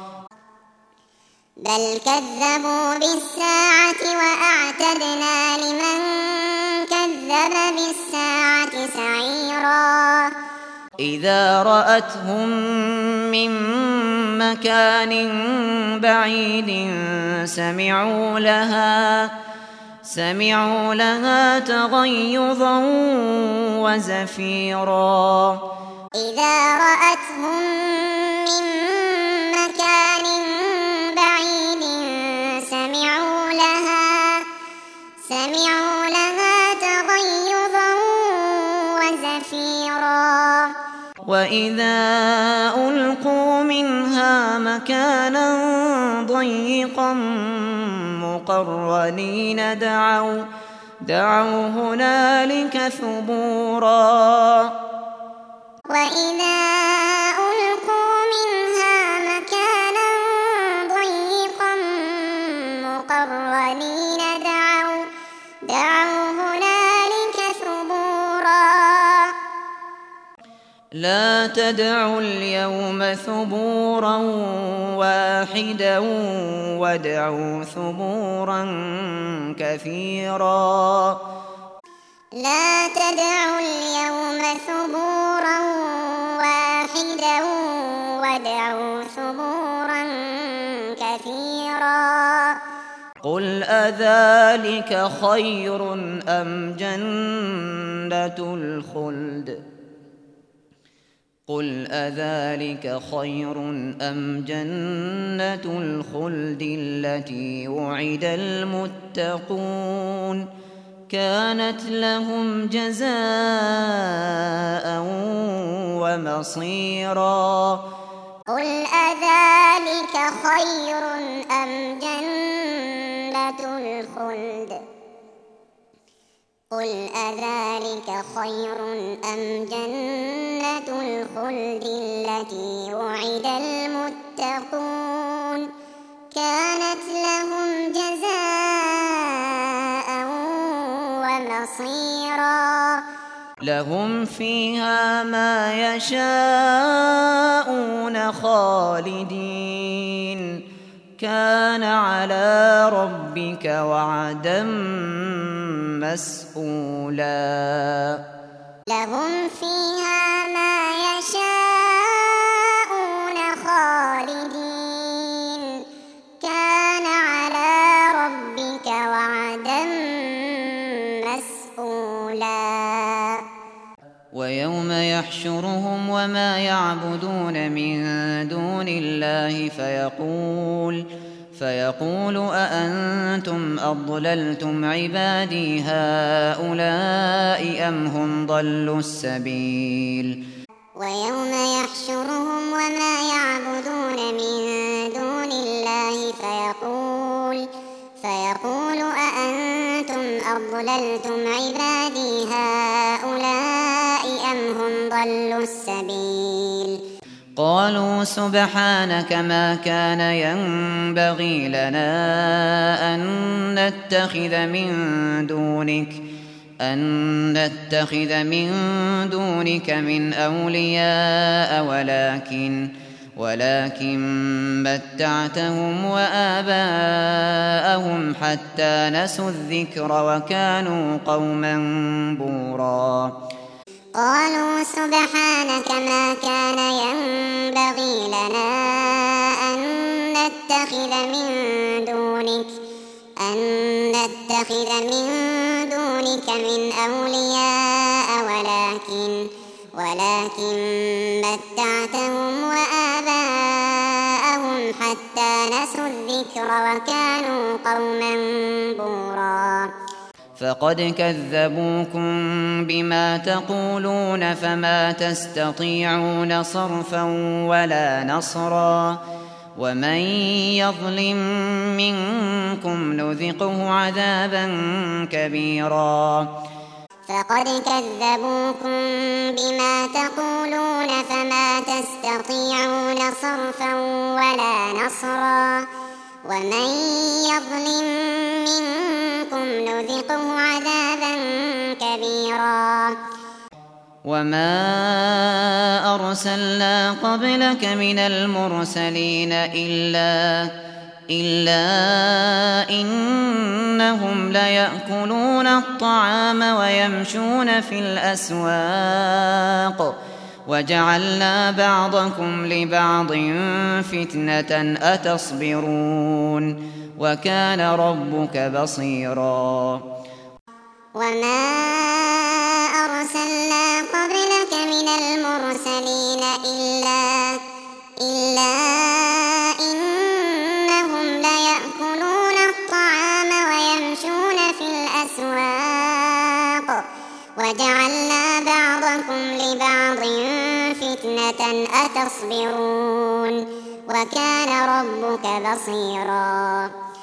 بل كذبوا بالساعة وأعتدنا لمن كذب بالساعة سعيرا إذا رأتهم من مكان بعيد سمعوا لها سمعوا لها تغيظا وزفيرا إذا رأتهم من مكان بعيد سمعوا لها سمعوا لها تغيظا وزفيرا وإذا ألقوا منها مكانا ضيقا مقرنين دعوا دعوا هنالك ثبورا وإذا ألقوا منها مكانا ضيقا مقرنين دعوا دعوا هنالك ثبورا لا تدعوا اليوم ثبورا واحدا وادعوا ثبورا كثيرا لا تدعوا اليوم ثبورا واحدا وادعوا ثبورا كثيرا قل أذلك خير أم جنة الخلد قل أذلك خير أم جنة الخلد التي وعد المتقون كانت لهم جزاء ومصيرا قل أذلك خير أم جنة الخلد قل أذلك خير أم جنة جنة الخلد التي وعد المتقون كانت لهم جزاء ومصيرا لهم فيها ما يشاءون خالدين كان على ربك وعدا مسئولا لهم فيها ما يشاءون خالدين كان على ربك وعدا مسئولا ويوم يحشرهم وما يعبدون من دون الله فيقول فيقول أأنتم أضللتم عبادي هؤلاء أم هم ضلوا السبيل ويوم يحشرهم وما يعبدون من دون الله فيقول فيقول أأنتم أضللتم عبادي هؤلاء أم هم ضلوا السبيل قالوا سبحانك ما كان ينبغي لنا أن نتخذ من دونك أن نتخذ من دونك من أولياء ولكن ولكن متعتهم وآباءهم حتى نسوا الذكر وكانوا قوما بورا قالوا سبحانك ما كان ينبغي لنا أن نتخذ من دونك أن نتخذ من دونك من أولياء ولكن ولكن متعتهم وآباءهم حتى نسوا الذكر وكانوا قوما بورا فقد كذبوكم بما تقولون فما تستطيعون صرفا ولا نصرا ومن يظلم منكم نذقه عذابا كبيرا فقد كذبوكم بما تقولون فما تستطيعون صرفا ولا نصرا ومن يظلم منكم نذقه عذابا كبيرا وما أرسلنا قبلك من المرسلين إلا إلا إنهم ليأكلون الطعام ويمشون في الأسواق وجعلنا بعضكم لبعض فتنة أتصبرون وكان ربك بصيرا وما أرسلنا قبلك من المرسلين إلا إلا إنهم ليأكلون الطعام ويمشون في الأسواق وجعلنا بعضكم لبعض فتنة أتصبرون وكان ربك بصيرا